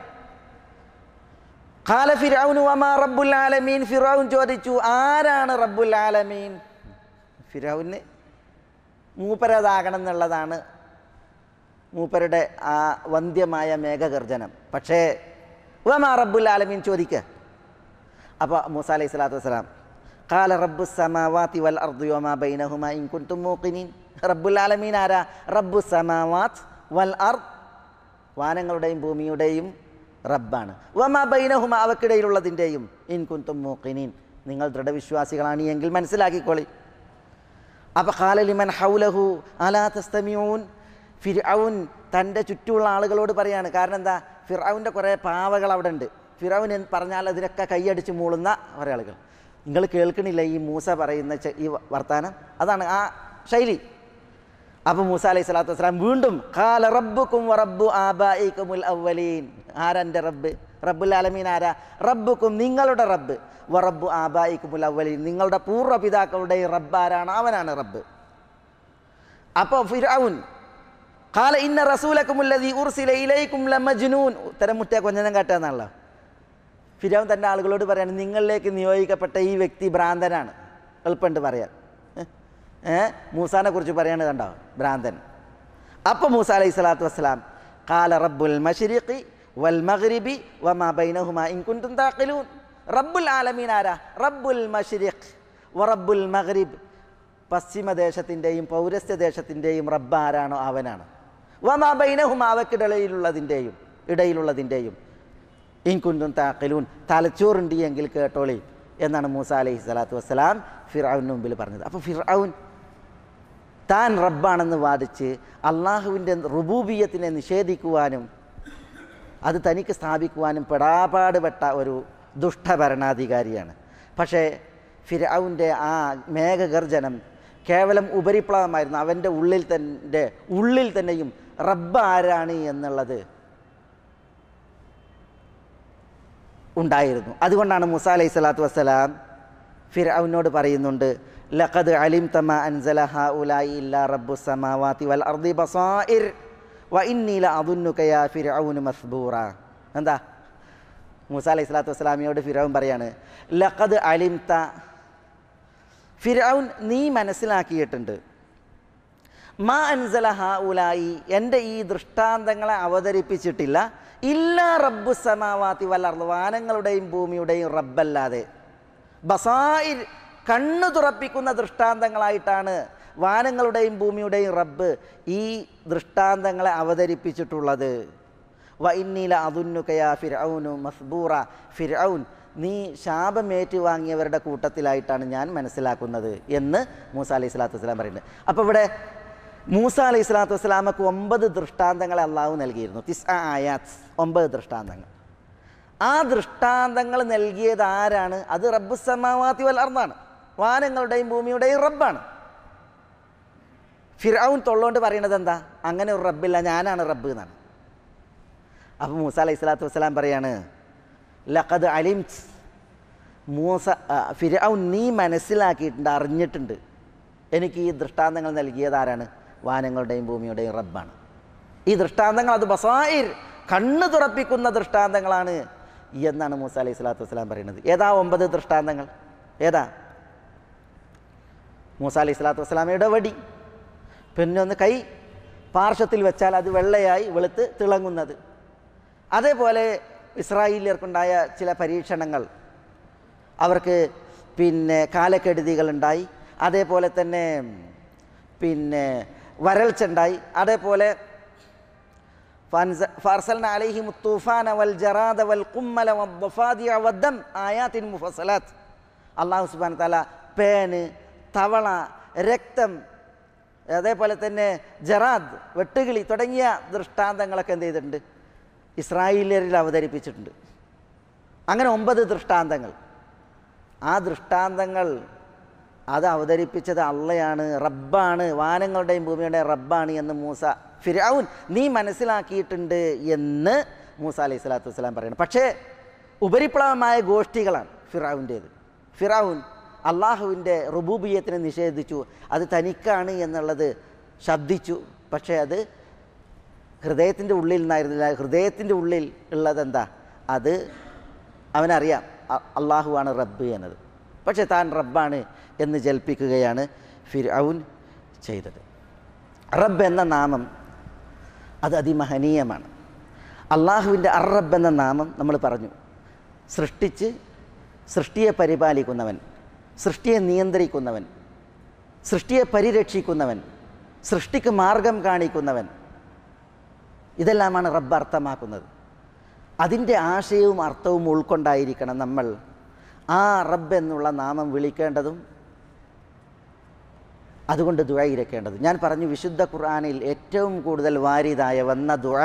ഖാല ഫിർഔനു വമാ റബ്ബുൽ ആലമീൻ, ഫിർഔൻ ചോദിച്ചു ആരാണ് റബ്ബുൽ ആലമീൻ? ഫിർഔന് മൂപ്പരതാകണം എന്നുള്ളതാണ് മൂപ്പരുടെ ആ വന്ധ്യമായ മേഘഗർജനം. പക്ഷേ വമാ റബ്ബുൽ ആലമീൻ ചോദിക്കുക. അപ്പോൾ മൂസ അലൈഹി സ്വലാത്തു വസ്സലാം, ഖാല റബ്ബുസ് സമാവാതി വൽ അർദി വമാ ബൈനഹുമാ ഇൻ കുൻതും മൂഖിനീൻ, റബ്ബുൽ ആലമീൻ ആരാ? റബ്ബുസ് സമാവാത് വൽ അർദ്, വാനങ്ങളുടെയും ഭൂമിയുടെയും റബ്ബാണ്. വമാ ബൈനഹുമാ, അവക്കിടയിലുള്ളതിൻ്റെയും, ഇൻ കുൻതും മൂഖിനീൻ, നിങ്ങൾ ദൃഢവിശ്വാസികളാണ് എങ്കിൽ മനസ്സിലാക്കിക്കോളി. അപ്പോൾ ഖാല ലിമൻ ഹൗലഹു അലാ തസ്തമിഊൻ, ഫിർഔൻ തൻ്റെ ചുറ്റുമുള്ള ആളുകളോട് പറയാണ്. കാരണം എന്താ? ഫിർഔൻ്റെ കുറേ പാവകൾ അവിടെ ഉണ്ട്. ഫിർഔൻ എന്ന് പറഞ്ഞാൽ അതിനൊക്കെ കൈയടിച്ച് മൂളുന്ന കുറേ ആളുകൾ. നിങ്ങൾ കേൾക്കണില്ല ഈ മൂസ പറയുന്ന ഈ വർത്താനം? അതാണ് ആ ശൈലി. അപ്പോൾ മൂസ അലൈഹി സ്വലാത്തു വസ്സലാം വീണ്ടും, ഖാല റബ്ബുക്കും വറബ്ബു ആബായിക്കുമുൽ അവ്വലീൻ, ആരെൻ്റെ റബ്ബ്? റബ്ബുൽ ആലമീൻ ആരാ? റബ്ബുക്കും നിങ്ങളുടെ റബ്ബ്, വറബ്ബു ആബായിക്കുമുൽ അവ്വലീൻ, നിങ്ങളുടെ പൂർവ്വപിതാക്കളുടെയും റബ്ബ് ആരാണ്? അവനാണ് റബ്ബ്. അപ്പോൾ ഫിർഔൻ, ഖാല ഇന്ന റസൂലക്കുമുല്ലദീ ഉർസില ഇലൈക്കും ലമജ്നൂൻ, ഉത്തരം മുട്ടിയ കൊഞ്ഞനം കാട്ടാന്നാണല്ലോ. ഫിർഔൻ തൻ്റെ ആളുകളോട് പറയാണ്, നിങ്ങളിലേക്ക് നിയോഗിക്കപ്പെട്ട ഈ വ്യക്തി ഭ്രാന്തനാണ്. എളുപ്പമുണ്ട് പറയാൻ. ഏഹ് മൂസാനെ കുറിച്ച് പറയാണ്, കണ്ടോ, ഭ്രാന്തൻ. അപ്പോൾ മൂസ അലൈഹി സ്വലാത്തു വസ്സലാം, ഖാല റബ്ബുൽ മശ്രിഖി വൽ മഗ്രിബി വമാ ബൈനഹുമാ ഇൻ കുൻതും താഖിലൂൻ, റബ്ബുൽ ആലമീൻ ആരാ? റബ്ബുൽ മശ്രിഖ് വറബ്ബുൽ മഗ്രിബ്, പശ്ചിമദേശത്തിൻ്റെയും പൗരസ്ത്യദേശത്തിൻ്റെയും റബ്ബ് ആരാണോ അവനാണ്. വമാ ബൈനഹുമാ, അവക്കിടയിലുള്ളതിൻ്റെയും ഇടയിലുള്ളതിൻ്റെയും, ഇൻ കുൻതും താഖിലൂൻ, തലച്ചോറുണ്ട് എങ്കിൽ കേട്ടോളി എന്നാണ് മൂസ അലൈഹി സ്വലാത്തു വസ്സലാം ഫിർഔന് മുമ്പിൽ പറഞ്ഞത്. അപ്പോൾ ഫിർഔൻ താൻ റബ്ബാണെന്ന് വാദിച്ച് അള്ളാഹുവിൻ്റെ റുബൂബിയത്തിനെ നിഷേധിക്കുവാനും അത് തനിക്ക് സ്ഥാപിക്കുവാനും പെടാപാടുപെട്ട ഒരു ദുഷ്ടഭരണാധികാരിയാണ്. പക്ഷേ ഫിർഔൻ്റെ ആ മേഘഗർജനം കേവലം ഉപരിപ്ലവമായിരുന്നു. അവൻ്റെ ഉള്ളിൽ തന്നെ ഉള്ളിൽ തന്നെയും റബ്ബ് ആരാണ് എന്നുള്ളത് ഉണ്ടായിരുന്നു. അതുകൊണ്ടാണ് മൂസ അലൈഹി സ്വലാത്തു വസ്സലാം ഫിർഔനോട് പറയുന്നുണ്ട്, ലഖദ് അലിംത മാ അൻസല ഹൗലായി ഇല്ലാ റബ്ബുസ് സമാവാതി വൽ അർദി ബസായിർ വ ഇന്നി ലഅദുന്നുക യാ ഫിർഔന മസ്ബൂറ. എന്താ മൂസ അലൈഹി സ്വലാത്തു വസ്സലാമിയോട് ഫിർഔൻ പറയാണ്, ലഖദ് അലിംത, ഫിർഔൻ നീ മനസ്സിലാക്കിയിട്ടുണ്ട്, മാ അൻസല ഹൗലായി, എൻ്റെ ഈ ദൃഷ്ടാന്തങ്ങളെ അവതരിപ്പിച്ചിട്ടില്ല, ഇല്ലാ റബ്ബുസ് സമാവാതി വൽ അർദ്, വാനങ്ങളുടെയും ഭൂമിയുടെയും റബ്ബല്ലാതെ, ബസായിർ കണ്ണു തുറപ്പിക്കുന്ന ദൃഷ്ടാന്തങ്ങളായിട്ടാണ് വാനങ്ങളുടെയും ഭൂമിയുടെയും റബ്ബ് ഈ ദൃഷ്ടാന്തങ്ങളെ അവതരിപ്പിച്ചിട്ടുള്ളത്. വ ഇന്നി ലഅദുന്നുക യാ ഫിർഔനു മസ്ബൂറ, ഫിർഔൻ നീ ശാപമേറ്റു വാങ്ങിയവരുടെ കൂട്ടത്തിലായിട്ടാണ് ഞാൻ മനസ്സിലാക്കുന്നത് എന്ന് മൂസ അലൈഹി സ്വലാത്തു വസ്സലാം പറയുന്നത്. അപ്പോൾ ഇവിടെ മൂസ അലൈഹി സ്വലാത്തു വസ്സലാമക്ക് ഒമ്പത് ദൃഷ്ടാന്തങ്ങളെ അള്ളാഹു നൽകിയിരുന്നു. തിസ് ആയാത്ത്, ഒമ്പത് ദൃഷ്ടാന്തങ്ങൾ. ആ ദൃഷ്ടാന്തങ്ങൾ നൽകിയത് ആരാണ്? അത് റബ്ബുസ് സമാവാതി വൽ അർദാണ്, വാനങ്ങളുടെയും ഭൂമിയുടെയും റബ്ബാണ്. ഫിർഔൻ തൊള്ളോണ്ട് പറയുന്നത് എന്താ? അങ്ങനെ ഒരു റബ്ബില്ല, ഞാനാണ് റബ്ബ് എന്നാണ്. അപ്പോൾ മൂസ അലൈഹി സ്വലാത്തു വസ്സലാം പറയാണ്, ലഖദ് അലിംത്, മൂസ ഫിർഔൻ നീ മനസ്സിലാക്കിയിട്ടുണ്ട്, അറിഞ്ഞിട്ടുണ്ട്, എനിക്ക് ഈ ദൃഷ്ടാന്തങ്ങൾ നൽകിയത് ആരാണ്? വാനങ്ങളുടെയും ഭൂമിയുടെയും റബ്ബാണ്. ഈ ദൃഷ്ടാന്തങ്ങൾ അത് ബസായിർ കണ്ണ് തുറപ്പിക്കുന്ന ദൃഷ്ടാന്തങ്ങളാണ് എന്നാണ് മൂസ അലൈഹി സ്വലാത്തു വസ്സലാം പറയുന്നത്. ഏതാ ഒമ്പത് ദൃഷ്ടാന്തങ്ങൾ? ഏതാ? മൂസ അലൈഹി സ്വലാത്തു വസ്സലാമയുടെ വടി, പിന്നെ ഒന്ന് കൈ പാർശ്വത്തിൽ വെച്ചാൽ അത് വെള്ളയായി വെളുത്ത് തിളങ്ങുന്നത്. അതേപോലെ ഇസ്രായേലിയർക്കുണ്ടായ ചില പരീക്ഷണങ്ങൾ, അവർക്ക് പിന്നെ കാലക്കെടുതികളുണ്ടായി, അതേപോലെ തന്നെ പിന്നെ വരൾച്ച ഉണ്ടായി, അതേപോലെ ഫർസൽന അലൈഹിം തൂഫാന വൽ ജറാദ വൽ ഖുമ്മല വദ്ദഫാദിഅ വദ്ദം ആയാത്തിൻ മുഫസ്സലാത്ത്. അല്ലാഹു സുബ്ഹാനഹു വ തആല പേന്, തവള, രക്തം, അതേപോലെ തന്നെ ജറാദ്, വെട്ടുകിളി തുടങ്ങിയ ദൃഷ്ടാന്തങ്ങളൊക്കെ എന്ത് ചെയ്തിട്ടുണ്ട്? ഇസ്രായേലിയരിൽ അവതരിപ്പിച്ചിട്ടുണ്ട്. അങ്ങനെ ഒമ്പത് ദൃഷ്ടാന്തങ്ങൾ. ആ ദൃഷ്ടാന്തങ്ങൾ അത് അവതരിപ്പിച്ചത് അള്ളയാണ്, റബ്ബാണ്, വാനങ്ങളുടെയും ഭൂമിയുടെയും റബ്ബാണ് എന്ന് മൂസ ഫിർഔൻ നീ മനസ്സിലാക്കിയിട്ടുണ്ട് എന്ന് മൂസ അലൈഹി സ്വലാത്തു വസ്സലാം പറയണം. പക്ഷേ ഉപരിപ്ലവമായ ഗോഷ്ഠികളാണ് ഫിർഔൻ്റേത്. ഫിർഔൻ അള്ളാഹുവിൻ്റെ റുബൂബിയത്തിനെ നിഷേധിച്ചു, അത് തനിക്കാണ് എന്നുള്ളത് ശബ്ദിച്ചു. പക്ഷേ അത് ഹൃദയത്തിൻ്റെ ഉള്ളിൽ നിന്നായിരുന്നില്ല. ഹൃദയത്തിൻ്റെ ഉള്ളിൽ ഉള്ളതെന്താ? അത് അവനറിയാം അള്ളാഹുവാണ് റബ്ബ് എന്നത്. പക്ഷേ താൻ റബ്ബാണ് എന്ന് ജൽപ്പിക്കുകയാണ് ഫിർഔൻ ചെയ്തത്. റബ്ബ് എന്ന നാമം അത് അതിമഹനീയമാണ്. അള്ളാഹുവിൻ്റെ അർ റബ്ബ് എന്ന നാമം നമ്മൾ പറഞ്ഞു, സൃഷ്ടിച്ച് സൃഷ്ടിയെ പരിപാലിക്കുന്നവൻ, സൃഷ്ടിയെ നിയന്ത്രിക്കുന്നവൻ, സൃഷ്ടിയെ പരിരക്ഷിക്കുന്നവൻ, സൃഷ്ടിക്ക് മാർഗം കാണിക്കുന്നവൻ, ഇതെല്ലാമാണ് റബ്ബ് അർത്ഥമാക്കുന്നത്. അതിൻ്റെ ആശയവും അർത്ഥവും ഉൾക്കൊണ്ടായിരിക്കണം നമ്മൾ ആ റബ്ബ് എന്നുള്ള നാമം വിളിക്കേണ്ടതും അതുകൊണ്ട് ദുആ ഇരക്കേണ്ടത്. ഞാൻ പറഞ്ഞു, വിശുദ്ധ ഖുർആനിൽ ഏറ്റവും കൂടുതൽ വാരിദായ വന്ന ദുആ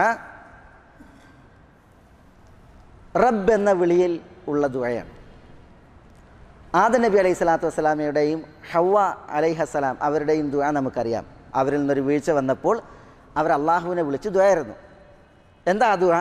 റബ്ബ് എന്ന വിളിയിൽ ഉള്ള ദുആയാണ്. ആദം നബി അലൈഹി സ്വലാത്തു വസ്സലാമയുടെയും ഹവ്വ അലൈഹസ്സലാം അവരുടെയും ദുആ നമുക്കറിയാം. അവരിൽ നിന്നൊരു വീഴ്ച വന്നപ്പോൾ അവർ അള്ളാഹുവിനെ വിളിച്ച് ദുആയിരുന്നു. എന്താ ദുആ?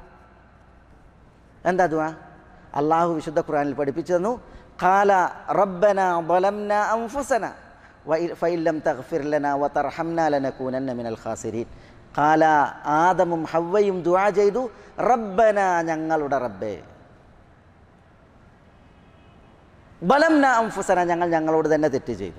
എന്താ ദുആ? അള്ളാഹു വിശുദ്ധ ഖുർആനിൽ പഠിപ്പിച്ചു തന്നു, ഖാല റബ്ബന ളലംന അൻഫുസന ഫഇൻ ലം തഗ്ഫിർ ലനാ വതർഹംനാ ലനകൂനന്ന മിനൽ ഖാസിരീൻ. ഖാല ആദമും ഹവ്വയും ദുആ ചെയ്തു, റബ്ബന ഞങ്ങളുടെ റബ്ബേ, ളലംന അൻഫുസന ഞങ്ങൾ ഞങ്ങളോട് തന്നെ തെറ്റ് ചെയ്തു,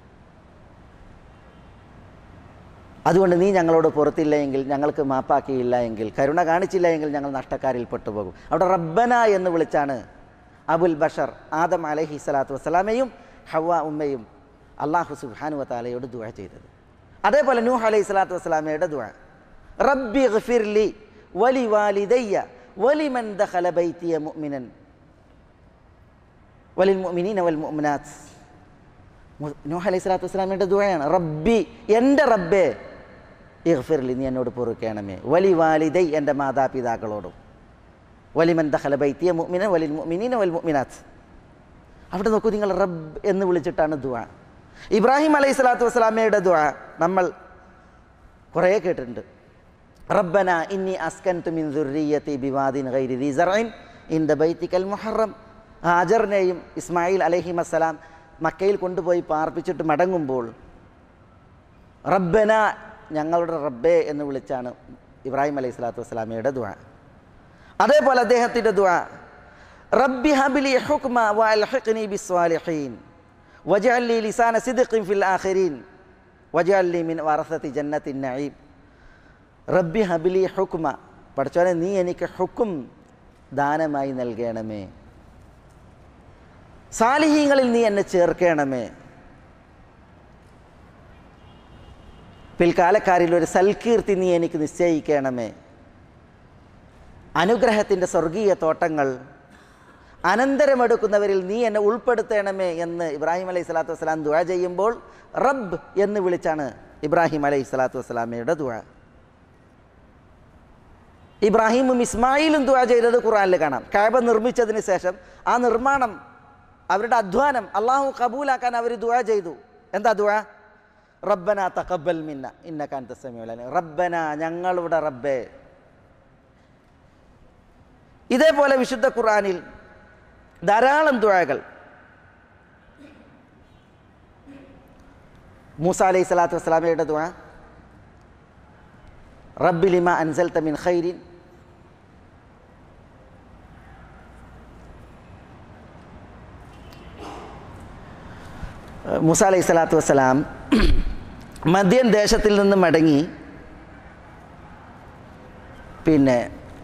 അതുകൊണ്ട് നീ ഞങ്ങളോട് പുറത്തില്ല എങ്കിൽ, ഞങ്ങൾക്ക് മാപ്പാക്കിയില്ല എങ്കിൽ, കരുണ കാണിച്ചില്ല എങ്കിൽ ഞങ്ങൾ നഷ്ടക്കാരിൽ പെട്ടുപോകും. അവിടെ റബ്ബന എന്ന് വിളിച്ചാണ് അബുൽ ബഷർ ആദം അലൈഹി സ്വലാത്തു വസ്സലാമയും ഹവ്വ ഉമ്മയും അള്ളാഹു സുബ്ഹാനഹു വ തആലയോട് ദുആ ചെയ്തത്. അതേപോലെ നൂഹ് അലൈഹി സ്വലാത്തു വസ്സലാമയുടെ ദുആ, റബ്ബി ഗ്ഫിർലി വലി വാലിദയ്യ വലിമൻ ദഖല ബൈതിയ മുഅ്മിനൻ വലിൽ മുഅ്മിനീന വൽ മുഅ്മിനാത്ത്. നൂഹ് അലൈഹി സ്വലാത്തു വസ്സലാമയുടെ ദുആയാണ്, റബ്ബി എൻ്റെ റബ്ബേ, ഇഗ്ഫിർലി നീ എന്നോട് പൊറുക്കണമേ, വലി വാലിദൈ എൻ്റെ മാതാപിതാക്കളോടും, വലിമൻ ദഖല ബൈതിയ മുഅ്മിനൻ വലിൽ മുഅ്മിനീന വൽ മുഅ്മിനാത്ത്. അവിടെ നോക്കൂ നിങ്ങൾ, റബ്ബ് എന്ന് വിളിച്ചിട്ടാണ് ദുആ. ഇബ്രാഹിം അലൈഹി സ്വലാത്തു വസ്സലാമയുടെ ദുആ നമ്മൾ കുറേ കേട്ടിട്ടുണ്ട്. റബ്ബന ഇന്നി അസ്കൻതു മിൻ ദുർരിയ്യതി ബിവാദിൻ ഗൈരി ദീ സറഇൻ ഇൻദ ബൈതിക്കൽ മുഹറം. ഹാജറിനെയും ഇസ്മായിൽ അലൈഹിമസ്സലാം മക്കയിൽ കൊണ്ടുപോയി പാർപ്പിച്ചിട്ട് മടങ്ങുമ്പോൾ റബ്ബന ഞങ്ങളുടെ റബ്ബേ എന്ന് വിളിച്ചാണ് ഇബ്രാഹിം അലൈഹി സ്വലാത്തു വസ്സലാമയുടെ ദുആ. അതേപോലെ അദ്ദേഹത്തിൻ്റെ ദുആ റബ്ബി ഹബ്ലി ഹുക്മ വഅൽഹിഖ്നി ബിസ്സാലിഹീൻ വജഅൽ ലി ലിസാന സിദ്ഖിൻ ഫിൽ ആഖിരീൻ വജഅൽ ലി മിൻ വറസതി ജന്നത്തിൻ നഈം. റബ്ബി ഹബ്ലി ഹുക്മ, പഠിച്ചോനെ നീ എനിക്ക് ഹുക്കും ദാനമായി നൽകണമേ, സാലിഹീങ്ങളിൽ നീ എന്നെ ചേർക്കണമേ, പിൽക്കാലക്കാരിൽ ഒരു സൽകീർത്തി നീ എനിക്ക് നിശ്ചയിക്കണമേ, അനുഗ്രഹത്തിൻ്റെ സ്വർഗീയ തോട്ടങ്ങൾ അനന്തരമെടുക്കുന്നവരിൽ നീ എന്നെ ഉൾപ്പെടുത്തണമേ എന്ന് ഇബ്രാഹിം അലൈഹി സ്വലാത്തു വസ്സലാം ദുആ ചെയ്യുമ്പോൾ റബ്ബ് എന്ന് വിളിച്ചാണ് ഇബ്രാഹിം അലൈഹി സ്വലാത്തു വസ്സലാമയുടെ ദുആ. ഇബ്രാഹിമും ഇസ്മായിലും ദുആ ചെയ്തത് ഖുർആനിൽ കാണാം. കഅബ നിർമ്മിച്ചതിന് ശേഷം ആ നിർമ്മാണം, അവരുടെ അധ്വാനം അള്ളാഹു കബൂലാക്കാൻ അവർ ദുആ ചെയ്തു. എന്താ ദുആ? റബ്ബന തഖബ്ബൽ മിന്ന ഇന്നക അൻതസ് സമീഉൽ അലീം. റബ്ബന ഞങ്ങളുടെ റബ്ബേ. ഇതേപോലെ വിശുദ്ധ ഖുർആനിൽ ധാരാളം ദുആകൾ. മൂസ അലൈഹി സ്വലാത്തു വസ്സലാമയുടെ ദുആ റബ്ബി ലിമാ അൻസൽത മിൻ ഖൈരിൻ മൂസ അലൈഹി സ്വലാത്തു വസ്സലാം മദ്യൻ ദേശത്തിൽ നിന്ന് മടങ്ങി പിന്നെ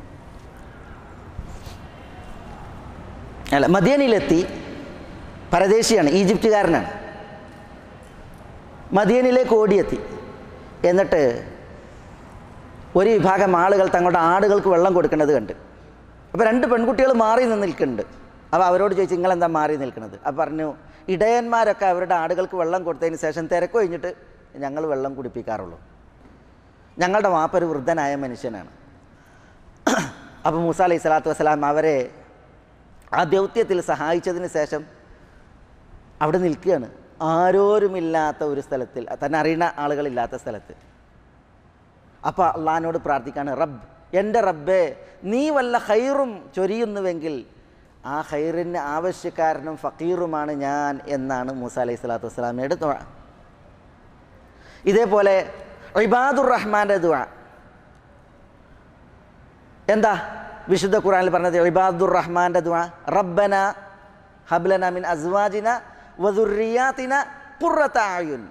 അല്ല മദ്യനിലെത്തി. പരദേശിയാണ്, ഈജിപ്തുകാരനാണ്. മദ്യനിലേക്ക് ഓടിയെത്തി. എന്നിട്ട് ഒരു വിഭാഗം ആളുകൾ തങ്ങളുടെ ആടുകൾക്ക് വെള്ളം കൊടുക്കുന്നത് കണ്ട്. അപ്പോൾ രണ്ട് പെൺകുട്ടികൾ മാറി നിന്ന് നിൽക്കുന്നുണ്ട്. അപ്പോൾ അവരോട് ചോദിച്ചു, നിങ്ങളെന്താ മാറി നിൽക്കുന്നത്? അപ്പോൾ പറഞ്ഞു, ഇടയന്മാരൊക്കെ അവരുടെ ആടുകൾക്ക് വെള്ളം കൊടുത്തതിന് ശേഷം തിരക്ക് കഴിഞ്ഞിട്ട് ഞങ്ങൾ വെള്ളം കുടിപ്പിക്കാറുള്ളൂ. ഞങ്ങളുടെ വാപ്പൊരു വൃദ്ധനായ മനുഷ്യനാണ്. അപ്പോൾ മൂസ അലൈഹി സ്വലാത്തു വസ്സലാം അവരെ ആ ദൗത്യത്തിൽ സഹായിച്ചതിന് ശേഷം അവിടെ നിൽക്കുകയാണ്, ആരോരുമില്ലാത്ത ഒരു സ്ഥലത്തിൽ, തന്നെ അറിയുന്ന ആളുകളില്ലാത്ത സ്ഥലത്ത്. അപ്പോൾ അള്ളാഹിനോട് പ്രാർത്ഥിക്കാണ്, റബ്ബ്, എൻ്റെ റബ്ബേ, നീ വല്ല ഖൈറും ചൊരിയുന്നുവെങ്കിൽ ആ ഖൈറിന് ആവശ്യക്കാരനും ഫക്കീറുമാണ് ഞാൻ എന്നാണ് മൂസ അലൈഹി സ്വലാത്തു വസ്സലാമയുടെ ദുആ. ഇതേപോലെ ഇബാദുർ റഹ്മാൻ്റെ ദുആ എന്താ വിശുദ്ധ ഖുർആനിൽ പറഞ്ഞത്? ഇബാദുർ റഹ്മാൻ്റെ ദുആ റബ്ബന ഹബ്ലന മിൻ അസ്വാജിന വദുർരിയാതിന ഖുർറത അയുൻ.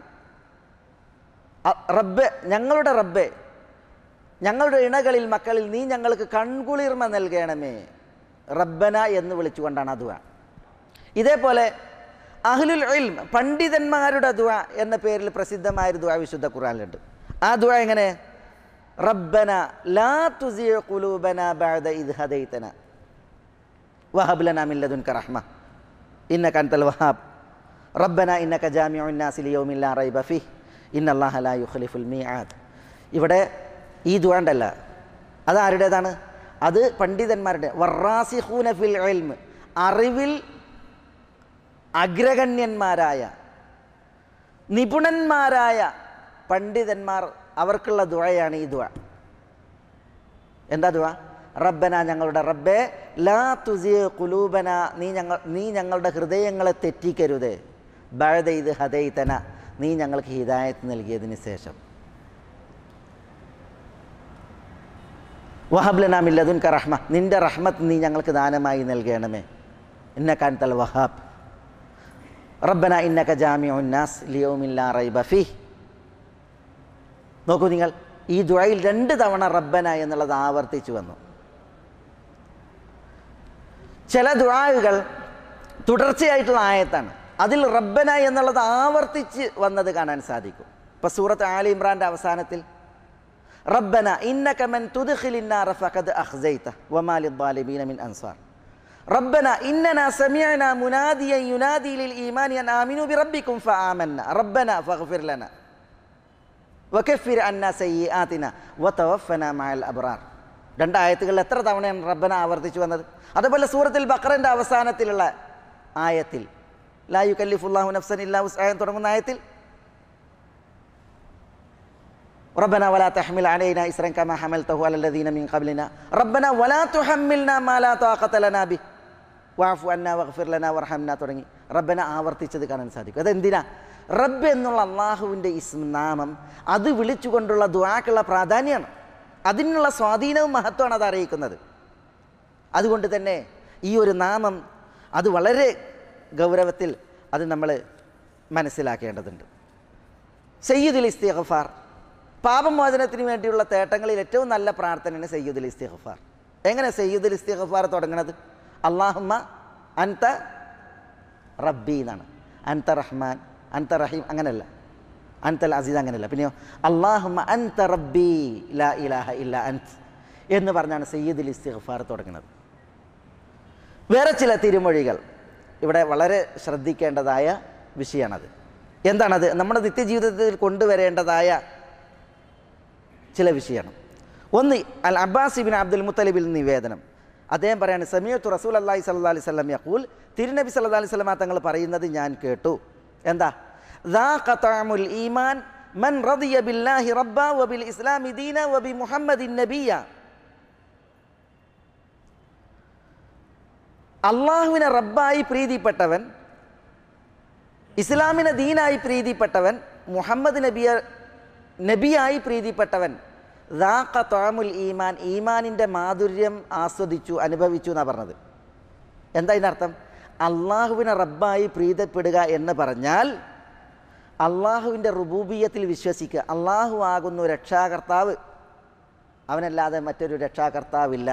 റബ്ബേ, ഞങ്ങളുടെ റബ്ബേ, ഞങ്ങളുടെ ഇണകളിൽ മക്കളിൽ നീ ഞങ്ങൾക്ക് കൺകുളിർമ നൽകണമേ. റബ്ബന എന്ന് വിളിച്ചുകൊണ്ടാണ് ആ ദുആ. ഇതേപോലെ അഹ്ലുൽ ഇൽം, പണ്ഡിതന്മാരുടെ ദുആ എന്ന പേരിൽ പ്രസിദ്ധമായൊരു ദുആ വിശുദ്ധ ഖുർആനിലുണ്ട്. ആ ദുആ എങ്ങനെ? റബ്ബന ലാ തുസിഅ ഖുലൂബന ബഅദ ഇദ് ഹദൈതന വഹബ് ലനാ മിൻ ലദുൻക റഹ്മ ഇന്നക അൻതൽ വഹാബ് റബ്ബന ഇന്നക ജാമിഉൻ നാസി ലിയൗമിൻ ലാ റൈബ ഫീഹ് ഇന്നല്ലാഹ ലാ യുഖ്ലിഫുൽ മീആദ്. ഇവിടെ ഈ ദുആ ഉണ്ടല്ല, അത് ആരുടേതാണ്? അത് പണ്ഡിതന്മാരുടെ. വറാസിഖൂന ഫിൽ ഇൽമ്, അറിവിൽ അഗ്രഗണ്യന്മാരായ നിപുണന്മാരായ പണ്ഡിതന്മാർ, അവർക്കുള്ള ദുആയാണ് ഈ ദുആ. എന്താ ദുആ? റബ്ബന ഞങ്ങളുടെ റബ്ബേ, ലാ തുസിഅ ഖുലൂബന, നീ ഞങ്ങൾ നീ ഞങ്ങളുടെ ഹൃദയങ്ങളെ തെറ്റിക്കരുതേ, ബഅദ ഇദ് ഹദൈതന, നീ ഞങ്ങൾക്ക് ഹിദായത്ത് നൽകിയതിന് ശേഷം, വഹബ് ലനാ മിൻ ലദുൻക റഹ്മ, നിൻ്റെ റഹ്മത്ത് നീ ഞങ്ങൾക്ക് ദാനമായി നൽകണമേ, ഇന്നക അൻതൽ വഹാബ് റബ്ബന ഇന്നക ജാമിഉൻ നാസ് ലിയൗമിൻ ലാ റൈബ ഫീഹ്. നോക്കൂ നിങ്ങൾ, ഈ ദുആയിൽ രണ്ട് തവണ റബ്ബന എന്നുള്ളത് ആവർത്തിച്ചു വന്നു. ചില ദുആകൾ തുടർച്ചയായിട്ടുള്ള ആയത്താണ്, അതിൽ റബ്ബന എന്നുള്ളത് ആവർത്തിച്ച് വന്നത് കാണാൻ സാധിക്കും. ഇപ്പോൾ സൂറത്ത് ആലി ഇമ്രാൻ്റെ അവസാനത്തിൽ റബ്ബന ഇന്നക മൻ തുദ്ഖിലിൻ നാറ ഫഖദ് അഖ്സൈത വമാ ലിദ്ദാലിമീന മിൻ അൻസാർ റബ്ബന ഇന്നനാ സമിഅനാ മുനാദിയൻ യുനാദി ലിൽ ഈമാനി അൻ ആമിനു ബിറബ്ബികും ഫആമന്ന റബ്ബന ഫഗ്ഫിർ ലനാ വകഫിർ അന്നാ സയ്യിആതിന വതവഫനാ മഅൽ അബ്റാർ. രണ്ടായത്തുകളിൽ എത്ര തവണയാണ് റബ്ബന ആവർത്തിച്ചു വന്നത്? അതുപോലെ സൂറത്തുൽ ബഖറയുടെ അവസാനത്തിലുള്ള ആയത്തിൽ ലാ യുകല്ലിഫുല്ലാഹു നഫ്സൻ ഇല്ലാ വുസ്അഹാ തുടങ്ങുന്ന ആയത്തിൽ റബ്ബന വലാ തഹ്മിൽ അലൈനാ ഇസ്റൻ കമാ ഹമൽതഹു അലല്ലദീന മിൻ ഖബ്ലിനാ റബ്ബന വലാ തുഹമ്മിൽനാ മാ ലാ താഖത ലനാ ബിഹി വാഫു അന്ന വഗ്ഫിർ ലനാ വർഹംന തുടങ്ങി റബ്ബന ആവർത്തിച്ചത് കാണാൻ സാധിക്കും. അതെന്തിനാ? റബ്ബ് എന്നുള്ള അള്ളാഹുവിൻ്റെ ഇസ്മ നാമം അത് വിളിച്ചുകൊണ്ടുള്ള ദുആക്കുള്ള പ്രാധാന്യമാണ്, അതിനുള്ള സ്വാധീനവും മഹത്വമാണ് അത് അറിയിക്കുന്നത്. അതുകൊണ്ട് തന്നെ ഈ ഒരു നാമം അത് വളരെ ഗൗരവത്തിൽ അത് നമ്മൾ മനസ്സിലാക്കേണ്ടതുണ്ട്. സയ്യിദുൽ ഇസ്തിഗ്ഫാർ, പാപമോചനത്തിന് വേണ്ടിയുള്ള തേട്ടങ്ങളിൽ ഏറ്റവും നല്ല പ്രാർത്ഥനയാണ് സയ്യിദുൽ ഇസ്തിഗ്ഫാർ. എങ്ങനെ സയ്യിദുൽ ഇസ്തിഗ്ഫാർ തുടങ്ങുന്നത്? അല്ലാഹുമ്മ അൻത റബ്ബി എന്നാണ്. അൻത റഹ്മാൻ, അൻത റഹീം അങ്ങനെയല്ല, അൻതൽ അസീസ് അങ്ങനെയല്ല. പിന്നെയോ അല്ലാഹുമ്മ അൻത റബ്ബി ലാ ഇലാഹ ഇല്ല അൻത് എന്ന് പറഞ്ഞാണ് സയ്യിദുൽ ഇസ്തിഗ്ഫാർ തുടങ്ങുന്നത്. വേറെ ചില തിരുമൊഴികൾ ഇവിടെ വളരെ ശ്രദ്ധിക്കേണ്ടതായ വിഷയമാണത്. എന്താണത്? നമ്മുടെ നിത്യജീവിതത്തിൽ കൊണ്ടുവരേണ്ടതായ ചില വിഷയമാണ്. ഒന്ന്, അൽ അബ്ബാസ് ഇബ്നു അബ്ദുൽ മുത്തലിബിൽ നിവേദനം. അദ്ദേഹം പറയാണ്, സമീഅത്തു റസൂലുള്ളാഹി സ്വല്ലല്ലാഹി അലൈഹി വസല്ലം യഖൂൽ, തിരുനബി സല്ലല്ലാഹി അലൈഹി വസല്ലം തങ്ങൾ പറയുന്നത് ഞാൻ കേട്ടു. എന്താ? ദാഖ തഅമുൽ ഈമാൻ മൻ റദിയ ബില്ലാഹി റബ്ബ വബിൽ ഇസ്ലാമി ദീന വബി മുഹമ്മദിൻ നബിയ. അള്ളാഹുവിനെ റബ്ബായി പ്രീതിപ്പെട്ടവൻ, ഇസ്ലാമിനെ ദീനായി പ്രീതിപ്പെട്ടവൻ, മുഹമ്മദ് നബിയ നബിയായി പ്രീതിപ്പെട്ടവൻ. ദാഖ തഅമുൽ ഈമാൻ, ഈമാനിൻ്റെ മാധുര്യം ആസ്വദിച്ചു, അനുഭവിച്ചു എന്നാണ് പറഞ്ഞത്. എന്താ ഇതിനർത്ഥം? അള്ളാഹുവിനെ റബ്ബായി പ്രീതപ്പെടുക എന്ന് പറഞ്ഞാൽ അള്ളാഹുവിൻ്റെ റുബൂബിയത്തിൽ വിശ്വസിക്കുക. അള്ളാഹു ആകുന്നു രക്ഷാകർത്താവ്, അവനല്ലാതെ മറ്റൊരു രക്ഷാകർത്താവില്ല.